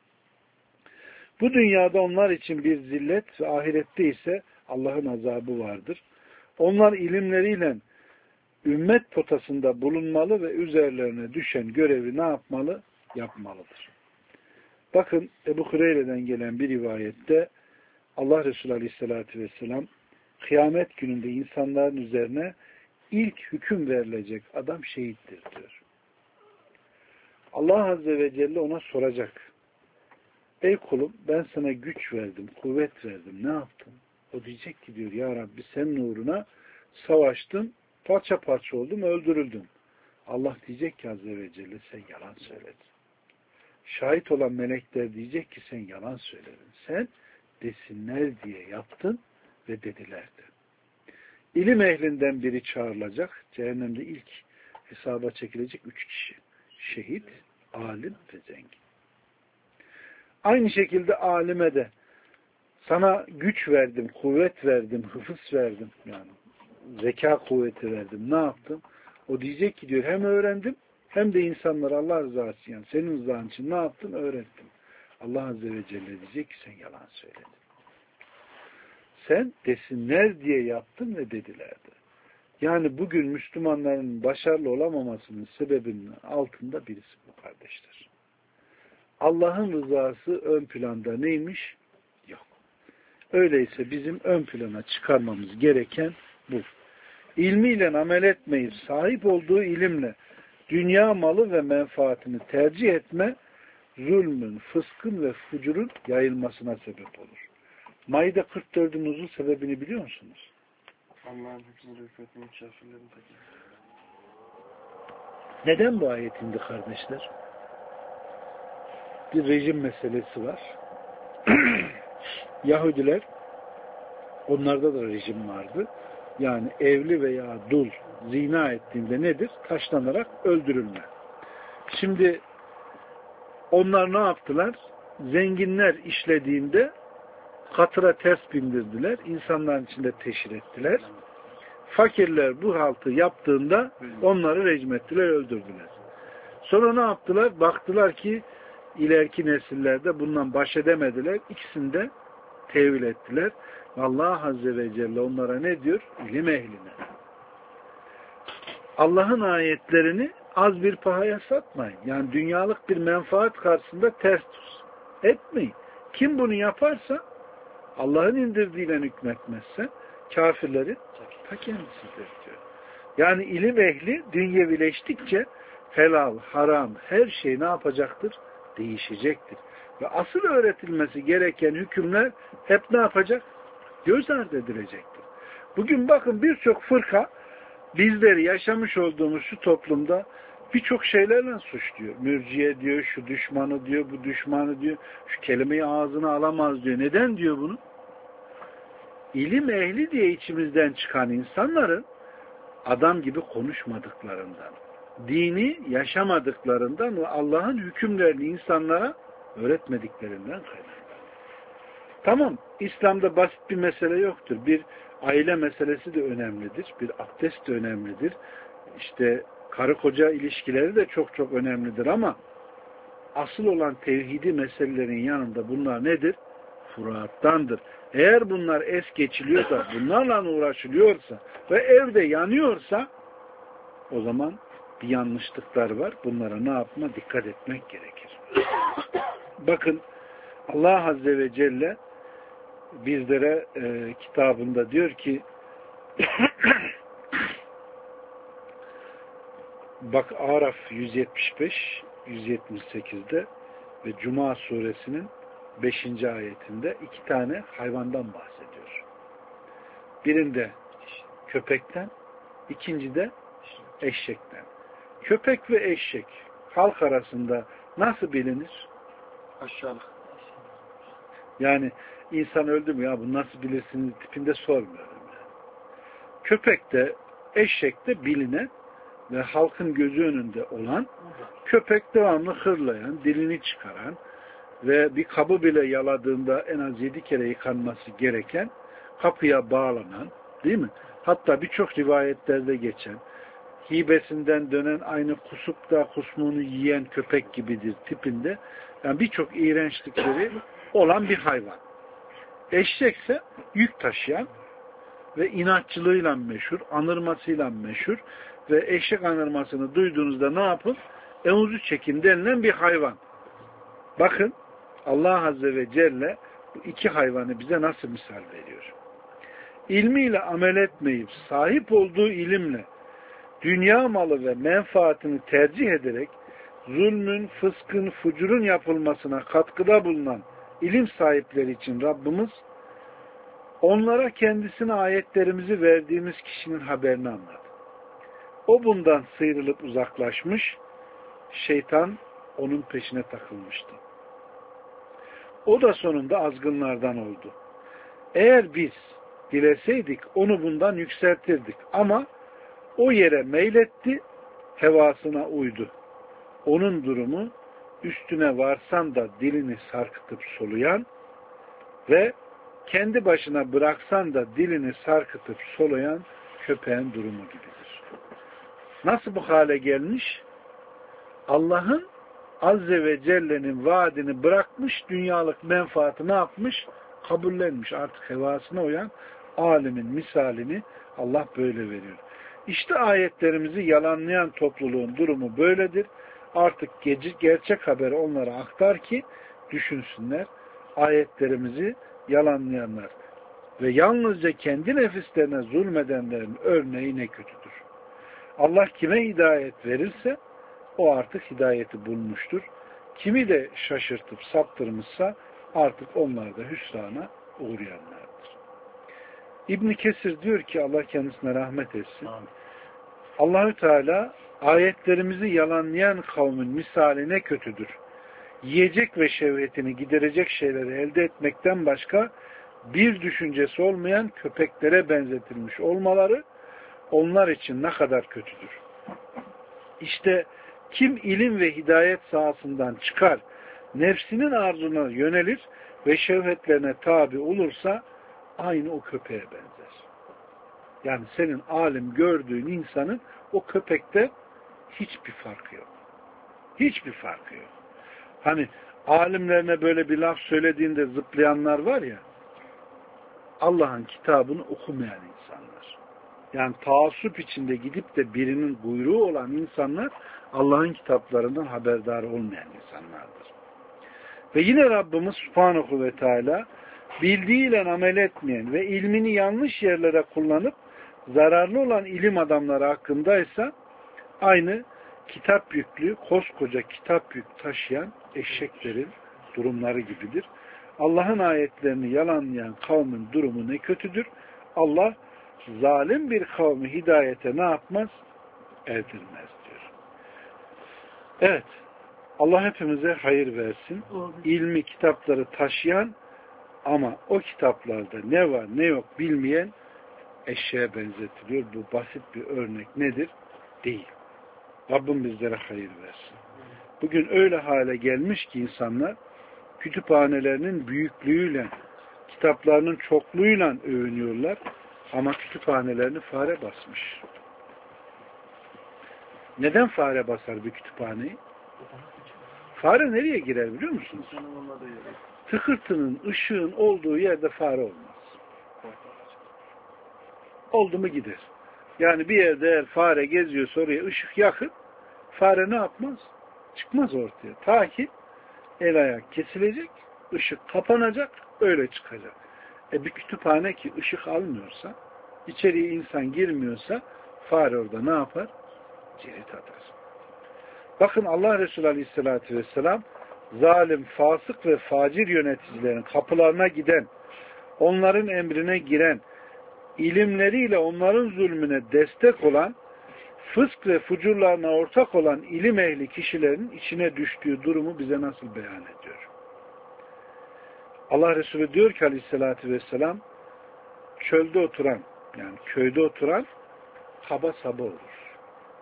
Bu dünyada onlar için bir zillet ve ahirette ise Allah'ın azabı vardır. Onlar ilimleriyle ümmet potasında bulunmalı ve üzerlerine düşen görevi ne yapmalı? Yapmalıdır. Bakın Ebu Hureyre'den gelen bir rivayette Allah Resulü Aleyhisselatü Vesselam kıyamet gününde insanların üzerine ilk hüküm verilecek adam şehittir diyor. Allah Azze ve Celle ona soracak. Ey kulum ben sana güç verdim, kuvvet verdim. Ne yaptın? O diyecek ki diyor ya Rabbi senin uğruna savaştım, parça parça oldum, öldürüldüm. Allah diyecek ki Azze ve Celle sen yalan söyledin. Şahit olan melekler diyecek ki sen yalan söyledin. Sen desinler diye yaptın ve dedilerdi. İlim ehlinden biri çağrılacak. Cehennemde ilk hesaba çekilecek 3 kişi. Şehit, alim ve zengin. Aynı şekilde alime de sana güç verdim, kuvvet verdim, hıfız verdim. Yani zeka kuvveti verdim. Ne yaptım? O diyecek ki diyor hem öğrendim hem de insanlara Allah rızası için yani senin rızan için ne yaptım? Öğrettim. Allah Azze ve Celle diyecek ki sen yalan söyledin. Sen desinler diye yaptın ve dedilerdi. Yani bugün Müslümanların başarılı olamamasının sebebinin altında birisi bu kardeşler. Allah'ın rızası ön planda neymiş? Yok. Öyleyse bizim ön plana çıkarmamız gereken bu. İlmiyle amel etmeyip sahip olduğu ilimle dünya malı ve menfaatini tercih etme zulmün, fıskın ve fucurun yayılmasına sebep olur. Maide 44'ün uzun sebebini biliyor musunuz? Allah'ın hükmü rüfetini kafirlerin takip. Neden bu ayet indi kardeşler? Bir rejim meselesi var. Yahudiler, onlarda da rejim vardı. Yani evli veya dul zina ettiğinde nedir? Taşlanarak öldürülme. Şimdi onlar ne yaptılar? Zenginler işlediğinde katıra ters bindirdiler. İnsanların içinde teşhir ettiler. Fakirler bu haltı yaptığında onları rejim ettiler, öldürdüler. Sonra ne yaptılar? Baktılar ki ileriki nesillerde bundan baş edemediler. İkisini de tevil ettiler. Allah Azze ve Celle onlara ne diyor? İlim ehline. Allah'ın ayetlerini az bir pahaya satmayın. Yani dünyalık bir menfaat karşısında ters etmeyin. Kim bunu yaparsa Allah'ın indirdiğiyle hükmetmezse kafirlerin ta kendisidir diyor. Yani ilim ehli dünyevileştikçe helal, haram her şey ne yapacaktır? Değişecektir. Ve asıl öğretilmesi gereken hükümler hep ne yapacak? Göz ardı edilecektir. Bugün bakın birçok fırka bizleri yaşamış olduğumuz şu toplumda birçok şeylerle suçluyor. Mürciye diyor, şu düşmanı diyor, bu düşmanı diyor, şu kelimeyi ağzına alamaz diyor. Neden diyor bunu? İlim ehli diye içimizden çıkan insanların adam gibi konuşmadıklarından, dini yaşamadıklarından ve Allah'ın hükümlerini insanlara öğretmediklerinden kaynaklanıyor. Tamam, İslam'da basit bir mesele yoktur. Bir aile meselesi de önemlidir. Bir abdest de önemlidir. İşte karı koca ilişkileri de çok çok önemlidir ama asıl olan tevhidi meselelerin yanında bunlar nedir? Furuattandır. Eğer bunlar es geçiliyorsa, bunlarla uğraşılıyorsa ve evde yanıyorsa o zaman bir yanlışlıklar var. Bunlara ne yapma? Dikkat etmek gerekir. Bakın Allah Azze ve Celle bizlere kitabında diyor ki bak Araf 175 178'de ve Cuma suresinin 5. ayetinde 2 tane hayvandan bahsediyor. Birinde köpekten, ikincide eşekten. Köpek ve eşek halk arasında nasıl bilinir? Aşağılık. Yani insan öldü mü ya bu nasıl bilirsiniz tipinde sormuyorum. Yani. Köpek de eşek de bilinen ve halkın gözü önünde olan, köpek devamlı hırlayan, dilini çıkaran ve bir kabı bile yaladığında en az 7 kere yıkanması gereken, kapıya bağlanan, değil mi? Hatta birçok rivayetlerde geçen, hibesinden dönen, aynı kusup da kusmuğunu yiyen köpek gibidir tipinde. Yani birçok iğrençlikleri olan bir hayvan. Eşekse yük taşıyan ve inatçılığıyla meşhur, anırmasıyla meşhur ve eşek anırmasını duyduğunuzda ne yapın? Evuzu çekin denilen bir hayvan. Bakın Allah Azze ve Celle bu iki hayvanı bize nasıl misal veriyor? İlmiyle amel etmeyip sahip olduğu ilimle dünya malı ve menfaatini tercih ederek zulmün, fıskın, fucurun yapılmasına katkıda bulunan ilim sahipleri için Rabbimiz onlara kendisine ayetlerimizi verdiğimiz kişinin haberini anlattı. O bundan sıyrılıp uzaklaşmış, şeytan onun peşine takılmıştı. O da sonunda azgınlardan oldu. Eğer biz dileseydik onu bundan yükseltirdik ama o yere meyletti, hevasına uydu. Onun durumu üstüne varsan da dilini sarkıtıp soluyan ve kendi başına bıraksan da dilini sarkıtıp soluyan köpeğin durumu gibidir. Nasıl bu hale gelmiş? Allah'ın Azze ve Celle'nin vaadini bırakmış, dünyalık menfaati ne yapmış? Kabullenmiş. Artık hevasına uyan alimin misalini Allah böyle veriyor. İşte ayetlerimizi yalanlayan topluluğun durumu böyledir. Artık gerçek haberi onlara aktar ki düşünsünler. Ayetlerimizi yalanlayanlar ve yalnızca kendi nefislerine zulmedenlerin örneği ne kötüdür. Allah kime hidayet verirse o artık hidayeti bulmuştur. Kimi de şaşırtıp saptırmışsa artık onlar da hüsrana uğrayanlardır. İbn Kesir diyor ki Allah kendisine rahmet etsin. Allahü Teala ayetlerimizi yalanlayan kavmin misali ne kötüdür. Yiyecek ve şehvetini giderecek şeyleri elde etmekten başka bir düşüncesi olmayan köpeklere benzetilmiş olmaları onlar için ne kadar kötüdür. İşte kim ilim ve hidayet sahasından çıkar, nefsinin arzuna yönelir ve şehvetlerine tabi olursa aynı o köpeğe benzer. Yani senin alim gördüğün insanın o köpekte hiçbir farkı yok. Hiçbir farkı yok. Hani alimlerine böyle bir laf söylediğinde zıplayanlar var ya, Allah'ın kitabını okumayan insanlar. Yani taassup içinde gidip de birinin buyruğu olan insanlar Allah'ın kitaplarından haberdar olmayan insanlardır. Ve yine Rabbimiz Subhanahu ve Teala bildiğiyle amel etmeyen ve ilmini yanlış yerlere kullanıp zararlı olan ilim adamları hakkındaysa aynı kitap yüklü, koskoca kitap yük taşıyan eşeklerin durumları gibidir. Allah'ın ayetlerini yalanlayan kavmin durumu ne kötüdür. Allah zalim bir kavmi hidayete ne yapmaz? Erdirmez diyor. Evet. Allah hepimize hayır versin. İlmi kitapları taşıyan ama o kitaplarda ne var ne yok bilmeyen eşeğe benzetiliyor. Bu basit bir örnek nedir? Değil. Rabbim bizlere hayır versin. Bugün öyle hale gelmiş ki insanlar kütüphanelerinin büyüklüğüyle, kitaplarının çokluğuyla övünüyorlar ama kütüphanelerini fare basmış. Neden fare basar bir kütüphaneyi? Fare nereye girer biliyor musunuz? Tıkırtının, ışığın olduğu yerde fare olmaz. Oldu mu gider. Yani bir yerde eğer fare geziyorsa oraya ışık yakın, fare ne yapmaz? Çıkmaz ortaya. Ta ki el ayak kesilecek, ışık kapanacak, öyle çıkacak. Bir kütüphane ki ışık almıyorsa, içeriye insan girmiyorsa fare orada ne yapar? Cirit atar. Bakın Allah Resulü Aleyhisselatü Vesselam zalim, fasık ve facir yöneticilerin kapılarına giden, onların emrine giren, ilimleriyle onların zulmüne destek olan, fısk ve fucurlarına ortak olan ilim ehli kişilerin içine düştüğü durumu bize nasıl beyan ediyor? Allah Resulü diyor ki aleyhissalatü vesselam, çölde oturan, yani köyde oturan kaba saba olur.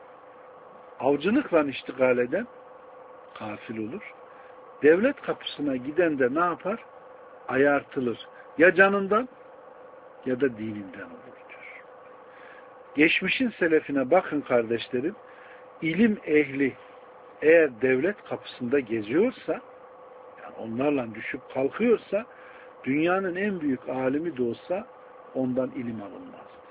Avcılıkla iştigal eden gafil olur. Devlet kapısına giden de ne yapar? Ayartılır. Ya canından ya da dininden olur diyor. Geçmişin selefine bakın kardeşlerim, ilim ehli eğer devlet kapısında geziyorsa, yani onlarla düşüp kalkıyorsa, dünyanın en büyük alimi de olsa ondan ilim alınmazdı.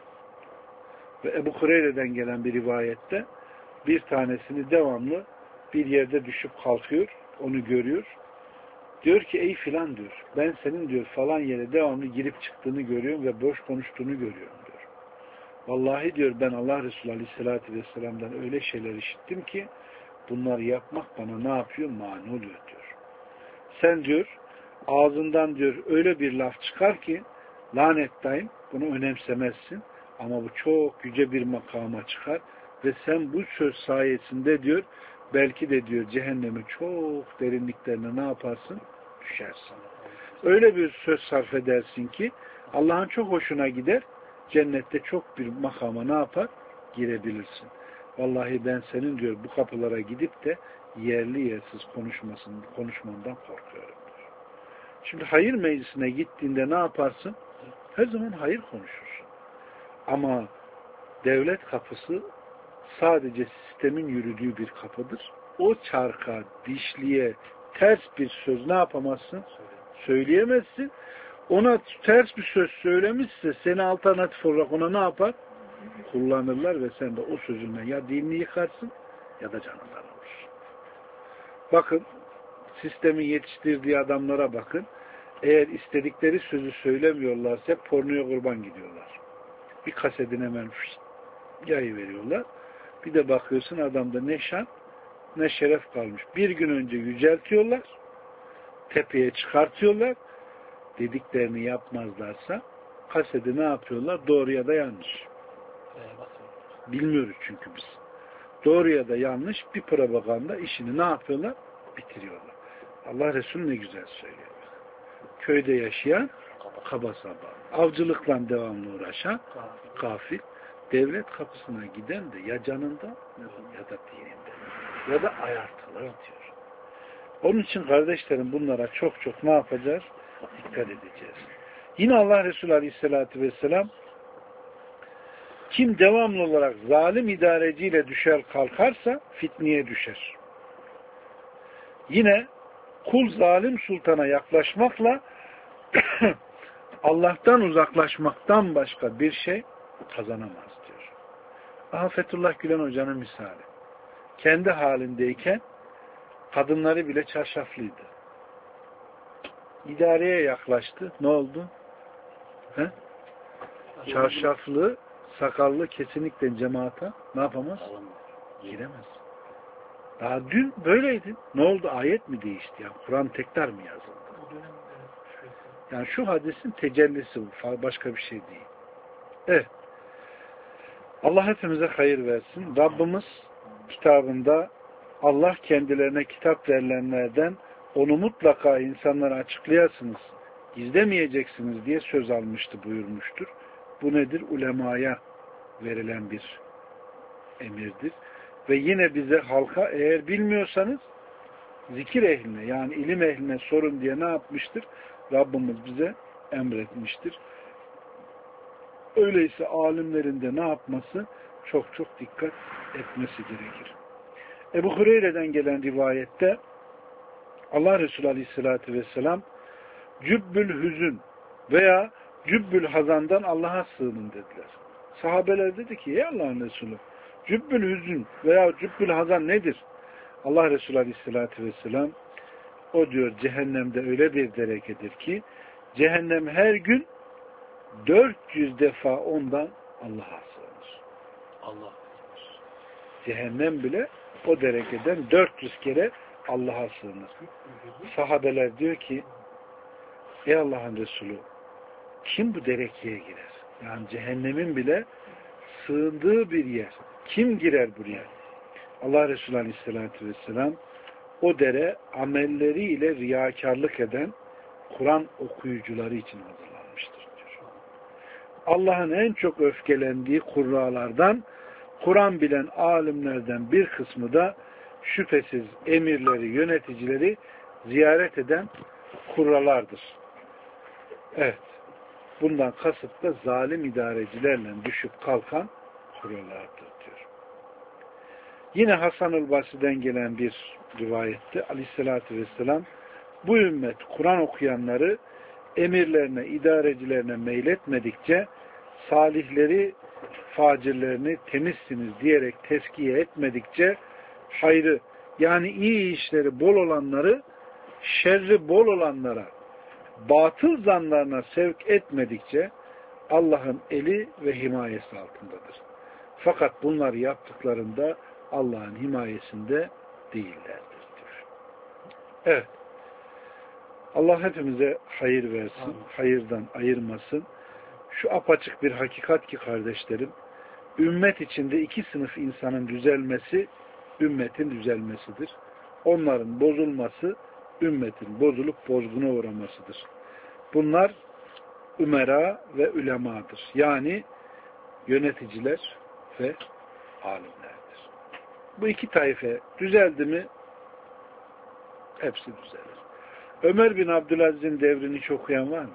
Ve Ebu Hureyre'den gelen bir rivayette bir tanesini devamlı bir yerde düşüp kalkıyor, onu görüyor. Diyor ki ey filan diyor, ben senin diyor falan yere devamlı girip çıktığını görüyorum ve boş konuştuğunu görüyorum diyor. Vallahi diyor ben Allah Resulü Aleyhisselatü Vesselam'dan öyle şeyler işittim ki bunları yapmak bana ne yapıyor? Mani oluyor diyor. Sen diyor ağzından diyor öyle bir laf çıkar ki lanettayım, bunu önemsemezsin ama bu çok yüce bir makama çıkar ve sen bu söz sayesinde diyor belki de diyor cehennemin çok derinliklerine ne yaparsın? Düşersin. Öyle bir söz sarf edersin ki Allah'ın çok hoşuna gider, cennette çok bir makama ne yapar? Girebilirsin. Vallahi ben senin diyor bu kapılara gidip de yerli yersiz konuşmandan korkuyorum diyor. Şimdi hayır meclisine gittiğinde ne yaparsın? Her zaman hayır konuşursun. Ama devlet kapısı sadece sistemin yürüdüğü bir kapıdır. O çarka, dişliye ters bir söz ne yapamazsın? Söyleyemezsin. Ona ters bir söz söylemişse seni alternatif olarak ona ne yapar? Kullanırlar ve sen de o sözünden ya dinini yıkarsın ya da canından olursun. Bakın sistemin yetiştirdiği adamlara bakın. Eğer istedikleri sözü söylemiyorlarsa pornoya kurban gidiyorlar. Bir kasedin hemen yayı veriyorlar. Bir de bakıyorsun adamda ne şan ne şeref kalmış. Bir gün önce yüceltiyorlar, tepeye çıkartıyorlar, dediklerini yapmazlarsa kasedi ne yapıyorlar? Doğru ya da yanlış. Bilmiyoruz çünkü biz. Doğru ya da yanlış bir propaganda işini ne yapıyorlar? Bitiriyorlar. Allah Resulü ne güzel söylüyor. Köyde yaşayan kaba saba, avcılıkla devamlı uğraşan gafil, devlet kapısına giden de ya canında ya da dininde ya da ayartılır diyor. Onun için kardeşlerim bunlara çok çok ne yapacağız? Dikkat edeceğiz. Yine Allah Resulü Aleyhisselatü Vesselam kim devamlı olarak zalim idareciyle düşer kalkarsa fitneye düşer. Yine kul zalim sultana yaklaşmakla Allah'tan uzaklaşmaktan başka bir şey kazanamaz diyor. Fethullah Gülen Hoca'nın misali. Kendi halindeyken kadınları bile çarşaflıydı. İdareye yaklaştı. Ne oldu? Çarşaflı, sakallı kesinlikle cemaata ne yapamaz? Giremez. Daha dün böyleydi. Ne oldu? Ayet mi değişti? Yani Kur'an tekrar mı yazıldı? Yani şu hadisin tecellisi bu. Başka bir şey değil. Evet. Allah hepimize hayır versin. Rabbimiz kitabında Allah kendilerine kitap verilenlerden onu mutlaka insanlara açıklayasınız, gizlemeyeceksiniz diye söz almıştı buyurmuştur. Bu nedir? Ulemaya verilen bir emirdir. Ve yine bize halka eğer bilmiyorsanız zikir ehline yani ilim ehline sorun diye ne yapmıştır? Rabbimiz bize emretmiştir. Öyleyse alimlerin de ne yapması? Çok çok dikkat etmesi gerekir. Ebu Hureyre'den gelen rivayette Allah Resulü Aleyhisselatü Vesselam cübbül hüzün veya cübbül hazandan Allah'a sığının dediler. Sahabeler dedi ki ey Allah'ın Resulü cübbül hüzün veya cübbül hazan nedir? Allah Resulü Aleyhisselatü Vesselam o diyor cehennemde öyle bir derekedir ki cehennem her gün 400 defa ondan Allah'a sığınır. Allah. Cehennem bile o derekeden 400 kere Allah'a sığınır. Sahabeler diyor ki ey Allah'ın Resulü kim bu derekeye girer? Yani cehennemin bile sığındığı bir yer. Kim girer buraya? Allah Resulü Aleyhisselatü Vesselam o dere amelleriyle riyakarlık eden, Kur'an okuyucuları için hazırlanmıştır diyor. Allah'ın en çok öfkelendiği kurralardan, Kur'an bilen alimlerden bir kısmı da şüphesiz emirleri, yöneticileri ziyaret eden kurralardır. Evet. Bundan kasıt da zalim idarecilerle düşüp kalkan kurralardır diyor. Yine Hasan-ül Basri'den gelen bir rivayette Aleyhisselatü Vesselam bu ümmet Kur'an okuyanları emirlerine, idarecilerine meyletmedikçe salihleri, facirlerini temizsiniz diyerek tezkiye etmedikçe hayrı yani iyi işleri bol olanları şerri bol olanlara batıl zanlarına sevk etmedikçe Allah'ın eli ve himayesi altındadır. Fakat bunları yaptıklarında Allah'ın himayesinde değillerdir diyor. Evet. Allah hepimize hayır versin, hayırdan ayırmasın. Şu apaçık bir hakikat ki kardeşlerim, ümmet içinde iki sınıf insanın düzelmesi, ümmetin düzelmesidir. Onların bozulması, ümmetin bozulup bozguna uğramasıdır. Bunlar ümera ve ulemadır. Yani yöneticiler ve alimlerdir. Bu iki taife düzeldi mi hepsi düzelir. Ömer bin Abdülaziz'in devrini hiç okuyan var mı?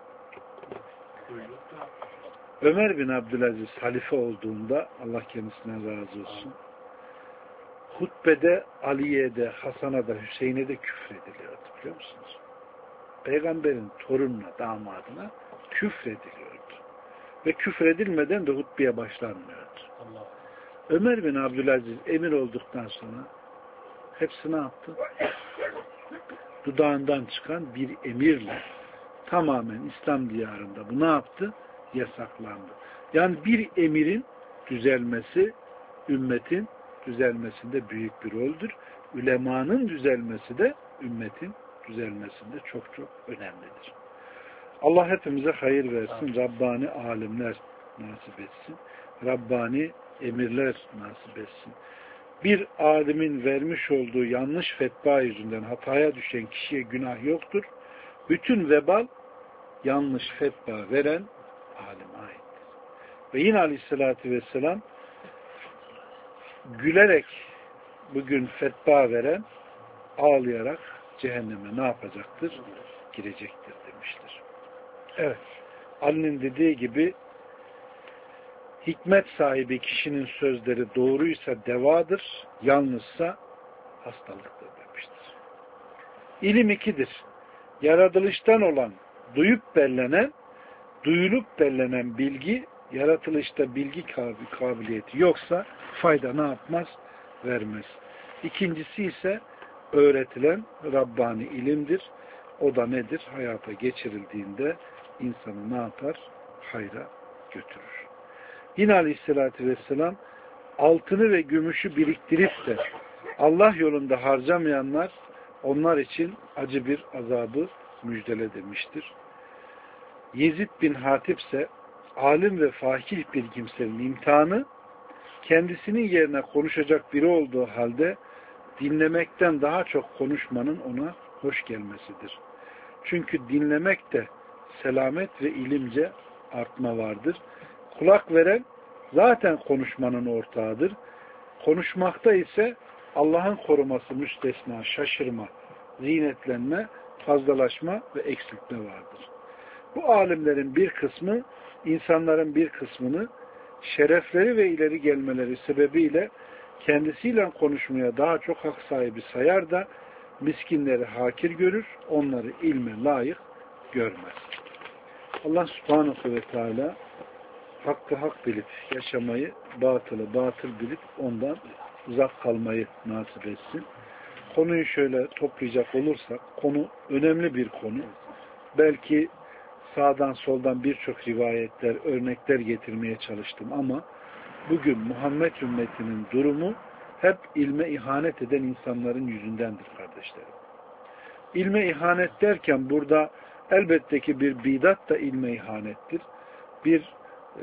Ömer bin Abdülaziz halife olduğunda Allah kendisine razı olsun. Hutbede Ali'ye de, Hasan'a da, Hüseyin'e de küfrediliyordu biliyor musunuz? Peygamberin torununa, damadına küfrediliyordu. Ve küfredilmeden de hutbeye başlanmıyordu. Ömer bin Abdülaziz emir olduktan sonra hepsi ne yaptı? Dudağından çıkan bir emirle tamamen İslam diyarında bu ne yaptı? Yasaklandı. Yani bir emirin düzelmesi ümmetin düzelmesinde büyük bir roldür. Ülemanın düzelmesi de ümmetin düzelmesinde çok çok önemlidir. Allah hepimize hayır versin. Rabbani alimler nasip etsin. Rabbani emirler nasip etsin. Bir alimin vermiş olduğu yanlış fetva yüzünden hataya düşen kişiye günah yoktur. Bütün vebal yanlış fetva veren alime aittir. Ve yine Aleyhisselatü Vesselam gülerek bugün fetva veren ağlayarak cehenneme ne yapacaktır? Girecektir demiştir. Evet. Ali'nin dediği gibi hikmet sahibi kişinin sözleri doğruysa devadır, yanlışsa hastalıktır demiştir. İlim ikidir. Yaratılıştan olan, duyup bellenen, duyulup bellenen bilgi, yaratılışta bilgi kabiliyeti yoksa fayda ne yapmaz? Vermez. İkincisi ise öğretilen Rabbani ilimdir. O da nedir? Hayata geçirildiğinde insanı ne yapar? Hayra götürür. Yine Aleyhisselatü Vesselam altını ve gümüşü biriktirip de Allah yolunda harcamayanlar onlar için acı bir azabı müjdele demiştir. Yezid bin Hatip ise alim ve fakih bir kimsenin imtihanı kendisinin yerine konuşacak biri olduğu halde dinlemekten daha çok konuşmanın ona hoş gelmesidir. Çünkü dinlemekte selamet ve ilimce artma vardır. Kulak veren zaten konuşmanın ortağıdır. Konuşmakta ise Allah'ın koruması müstesna, şaşırma, zinetlenme, fazlalaşma ve eksiltme vardır. Bu alimlerin bir kısmı, insanların bir kısmını şerefleri ve ileri gelmeleri sebebiyle kendisiyle konuşmaya daha çok hak sahibi sayar da miskinleri hakir görür, onları ilme layık görmez. Allah subhanahu ve teala hakkı hak bilip yaşamayı, batılı batıl bilip ondan uzak kalmayı nasip etsin. Konuyu şöyle toplayacak olursak, konu önemli bir konu. Belki sağdan soldan birçok rivayetler, örnekler getirmeye çalıştım ama bugün Muhammed ümmetinin durumu hep ilme ihanet eden insanların yüzündendir kardeşlerim. İlme ihanet derken burada elbette ki bir bidat da ilme ihanettir. Bir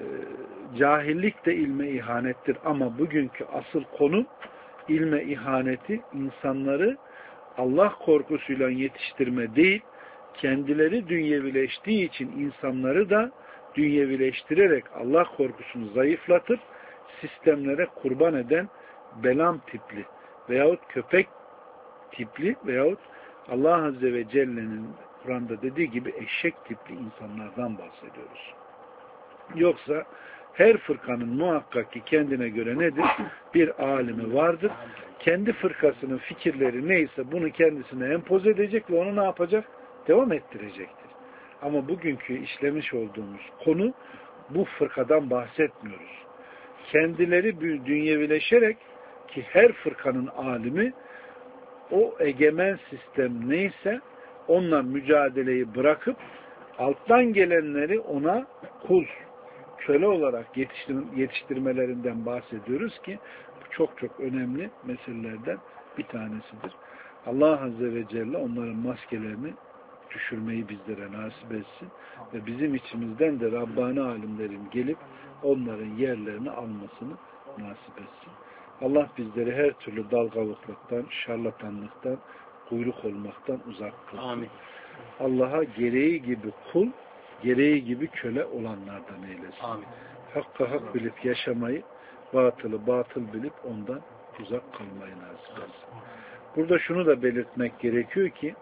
cahillik de ilme ihanettir ama bugünkü asıl konu ilme ihaneti insanları Allah korkusuyla yetiştirme değil, kendileri dünyevileştiği için insanları da dünyevileştirerek Allah korkusunu zayıflatır, sistemlere kurban eden Belam tipli veyahut köpek tipli veyahut Allah Azze ve Celle'nin Kur'an'da dediği gibi eşek tipli insanlardan bahsediyoruz. Yoksa her fırkanın muhakkak ki kendine göre nedir? Bir alimi vardır. Kendi fırkasının fikirleri neyse bunu kendisine empoze edecek ve onu ne yapacak? Devam ettirecektir. Ama bugünkü işlemiş olduğumuz konu bu fırkadan bahsetmiyoruz. Kendileri dünyevileşerek ki her fırkanın alimi o egemen sistem neyse onunla mücadeleyi bırakıp alttan gelenleri ona kul, köle olarak yetiştirmelerinden bahsediyoruz ki bu çok çok önemli meselelerden bir tanesidir. Allah Azze ve Celle onların maskelerini düşürmeyi bizlere nasip etsin ve bizim içimizden de Rabbani alimlerin gelip onların yerlerini almasını nasip etsin. Allah bizleri her türlü dalgalıklıktan, şarlatanlıktan, kuyruk olmaktan uzak kılsın. Amin. Allah'a gereği gibi kul, gereği gibi köle olanlardan eylesin. Amin. Hakka hak bilip yaşamayı, batılı batıl bilip ondan uzak kalmayı nasip etsin. Burada şunu da belirtmek gerekiyor ki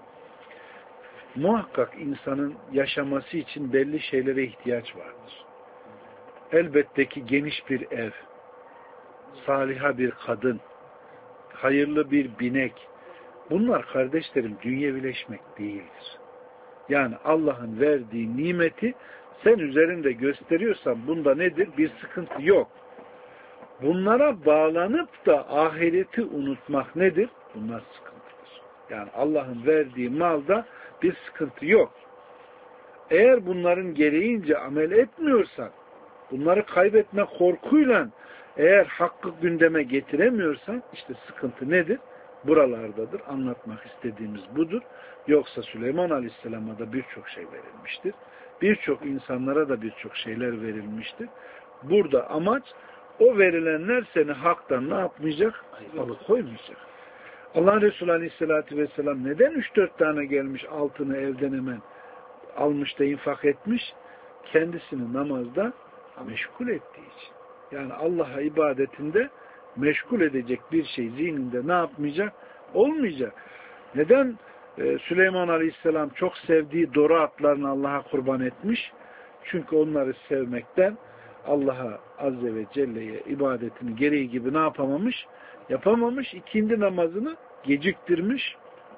muhakkak insanın yaşaması için belli şeylere ihtiyaç vardır. Elbette ki geniş bir ev, saliha bir kadın, hayırlı bir binek, bunlar kardeşlerim dünyevileşmek değildir. Yani Allah'ın verdiği nimeti sen üzerinde gösteriyorsan bunda nedir? Bir sıkıntı yok. Bunlara bağlanıp da ahireti unutmak nedir? Bunlar sıkıntıdır. Yani Allah'ın verdiği malda bir sıkıntı yok. Eğer bunların gereğince amel etmiyorsan, bunları kaybetme korkuyla eğer hakkı gündeme getiremiyorsan işte sıkıntı nedir? Buralardadır. Anlatmak istediğimiz budur. Yoksa Süleyman Aleyhisselam'a da birçok şey verilmiştir. Birçok insanlara da birçok şeyler verilmiştir. Burada amaç o verilenler seni haktan ne yapmayacak? Alıkoymayacak. Allah Resulü Aleyhisselatü Vesselam neden 3-4 tane gelmiş altını evden hemen almış da infak etmiş? Kendisini namazda meşgul ettiği için. Yani Allah'a ibadetinde meşgul edecek bir şey zihninde ne yapmayacak? Olmayacak. Neden Süleyman Aleyhisselam çok sevdiği doru atlarını Allah'a kurban etmiş? Çünkü onları sevmekten Allah'a Azze ve Celle'ye ibadetini gereği gibi ne yapamamış? Yapamamış. İkindi namazını geciktirmiş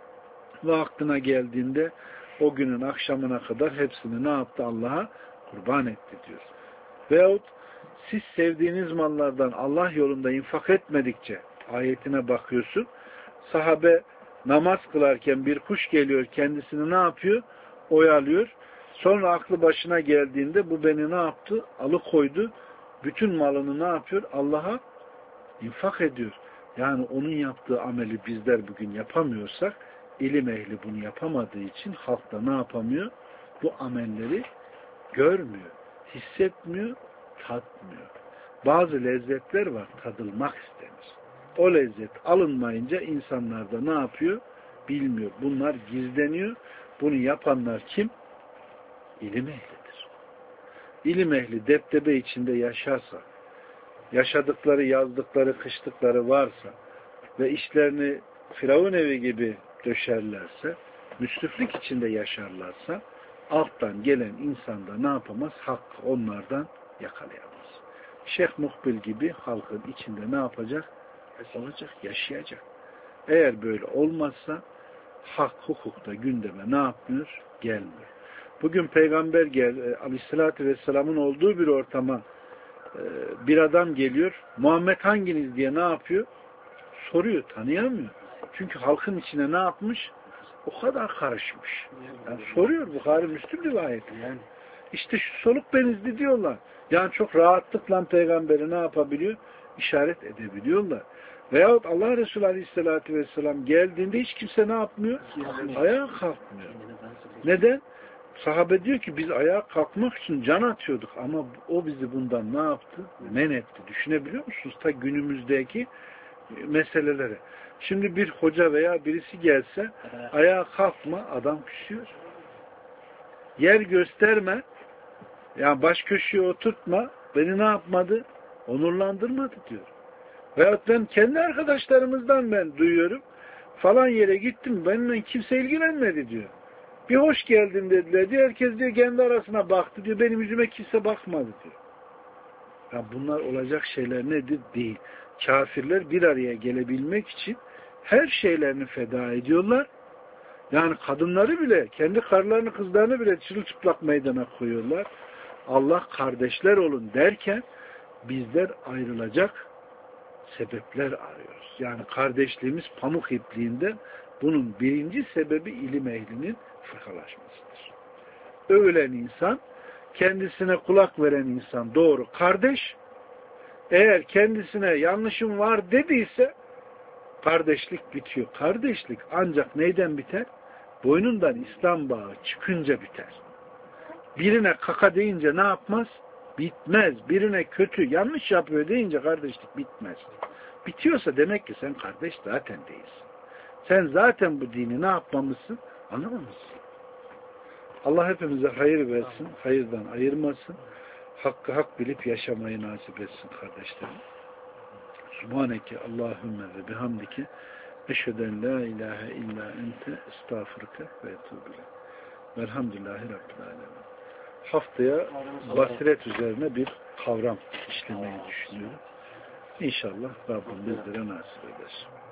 ve aklına geldiğinde o günün akşamına kadar hepsini ne yaptı? Allah'a kurban etti diyor. Veyahut siz sevdiğiniz mallardan Allah yolunda infak etmedikçe ayetine bakıyorsun. Sahabe namaz kılarken bir kuş geliyor kendisini ne yapıyor? Oyalıyor. Sonra aklı başına geldiğinde bu beni ne yaptı? Alıkoydu. Bütün malını ne yapıyor? Allah'a infak ediyor. Yani onun yaptığı ameli bizler bugün yapamıyorsak ilim ehli bunu yapamadığı için halk da ne yapamıyor? Bu amelleri görmüyor, hissetmiyor, tatmıyor. Bazı lezzetler var, tadılmak istenir. O lezzet alınmayınca insanlar da ne yapıyor? Bilmiyor. Bunlar gizleniyor. Bunu yapanlar kim? İlim ehlidir. İlim ehli deptebe içinde yaşarsa, yaşadıkları, yazdıkları, kıştıkları varsa ve işlerini Firavun evi gibi döşerlerse, müsriflik içinde yaşarlarsa, alttan gelen insanda ne yapamaz? Hakkı onlardan yakalayamaz. Şeyh Muhbil gibi halkın içinde ne yapacak? Olacak, yaşayacak. Eğer böyle olmazsa hak, hukukta gündeme ne yapmıyor? Gelmiyor. Bugün Peygamber Aleyhisselatü Vesselam'ın olduğu bir ortama bir adam geliyor. Muhammed hanginiz diye ne yapıyor? Soruyor, tanıyamıyor. Çünkü halkın içine ne yapmış? O kadar karışmış. Yani soruyor, Bukhari Müslüm rivayeti. Yani işte şu soluk benizli diyorlar. Yani çok rahatlıkla peygamberi ne yapabiliyor? İşaret edebiliyorlar. Veyahut Allah Resulü Aleyhisselatü Vesselam geldiğinde hiç kimse ne yapmıyor? Ayağa kalkmıyor. Neden? Sahabe diyor ki biz ayağa kalkmak için can atıyorduk ama o bizi bundan ne yaptı? Men etti. Düşünebiliyor musunuz? Ta günümüzdeki meselelere. Şimdi bir hoca veya birisi gelse ayağa kalkma, adam küsüyor. yer gösterme, yani baş köşeye oturtma, beni ne yapmadı? Onurlandırmadı diyor. Veyahut ben kendi arkadaşlarımızdan ben duyuyorum, falan yere gittim, benimle kimse ilgilenmedi diyor. Bir hoş geldin dediler diyor, herkes diyor kendi arasına baktı diyor, benim yüzüme kimse bakmadı diyor. Ya bunlar olacak şeyler nedir? Değil. Kafirler bir araya gelebilmek için her şeylerini feda ediyorlar. Yani kadınları bile, kendi karılarını, kızlarını bile çırılçıplak meydana koyuyorlar. Allah kardeşler olun derken bizler ayrılacak sebepler arıyoruz. Yani kardeşliğimiz pamuk ipliğinden, bunun birinci sebebi ilim ehlinin fırkalaşmasıdır. Övülen insan, kendisine kulak veren insan doğru kardeş, eğer kendisine yanlışım var dediyse kardeşlik bitiyor. Kardeşlik ancak neyden biter? Boynundan İslam bağı çıkınca biter. Birine kaka deyince ne yapmaz? Bitmez. Birine kötü, yanlış yapıyor deyince kardeşlik bitmez. Bitiyorsa demek ki sen kardeş zaten değilsin. Sen zaten bu dini ne yapmamışsın? Anlamamışsın. Allah hepimize hayır versin, hayırdan ayırmasın. Hakkı hak bilip yaşamayı nasip etsin kardeşlerim. Subhaneke Allahümme ve bihamdike eşheden la ilahe illa ente estağfurke ve etûbile. Velhamdülillahi Rabbil alemin. Haftaya basiret üzerine bir kavram işlemeyi düşünüyorum. İnşallah Rabbim bizlere nasip eder.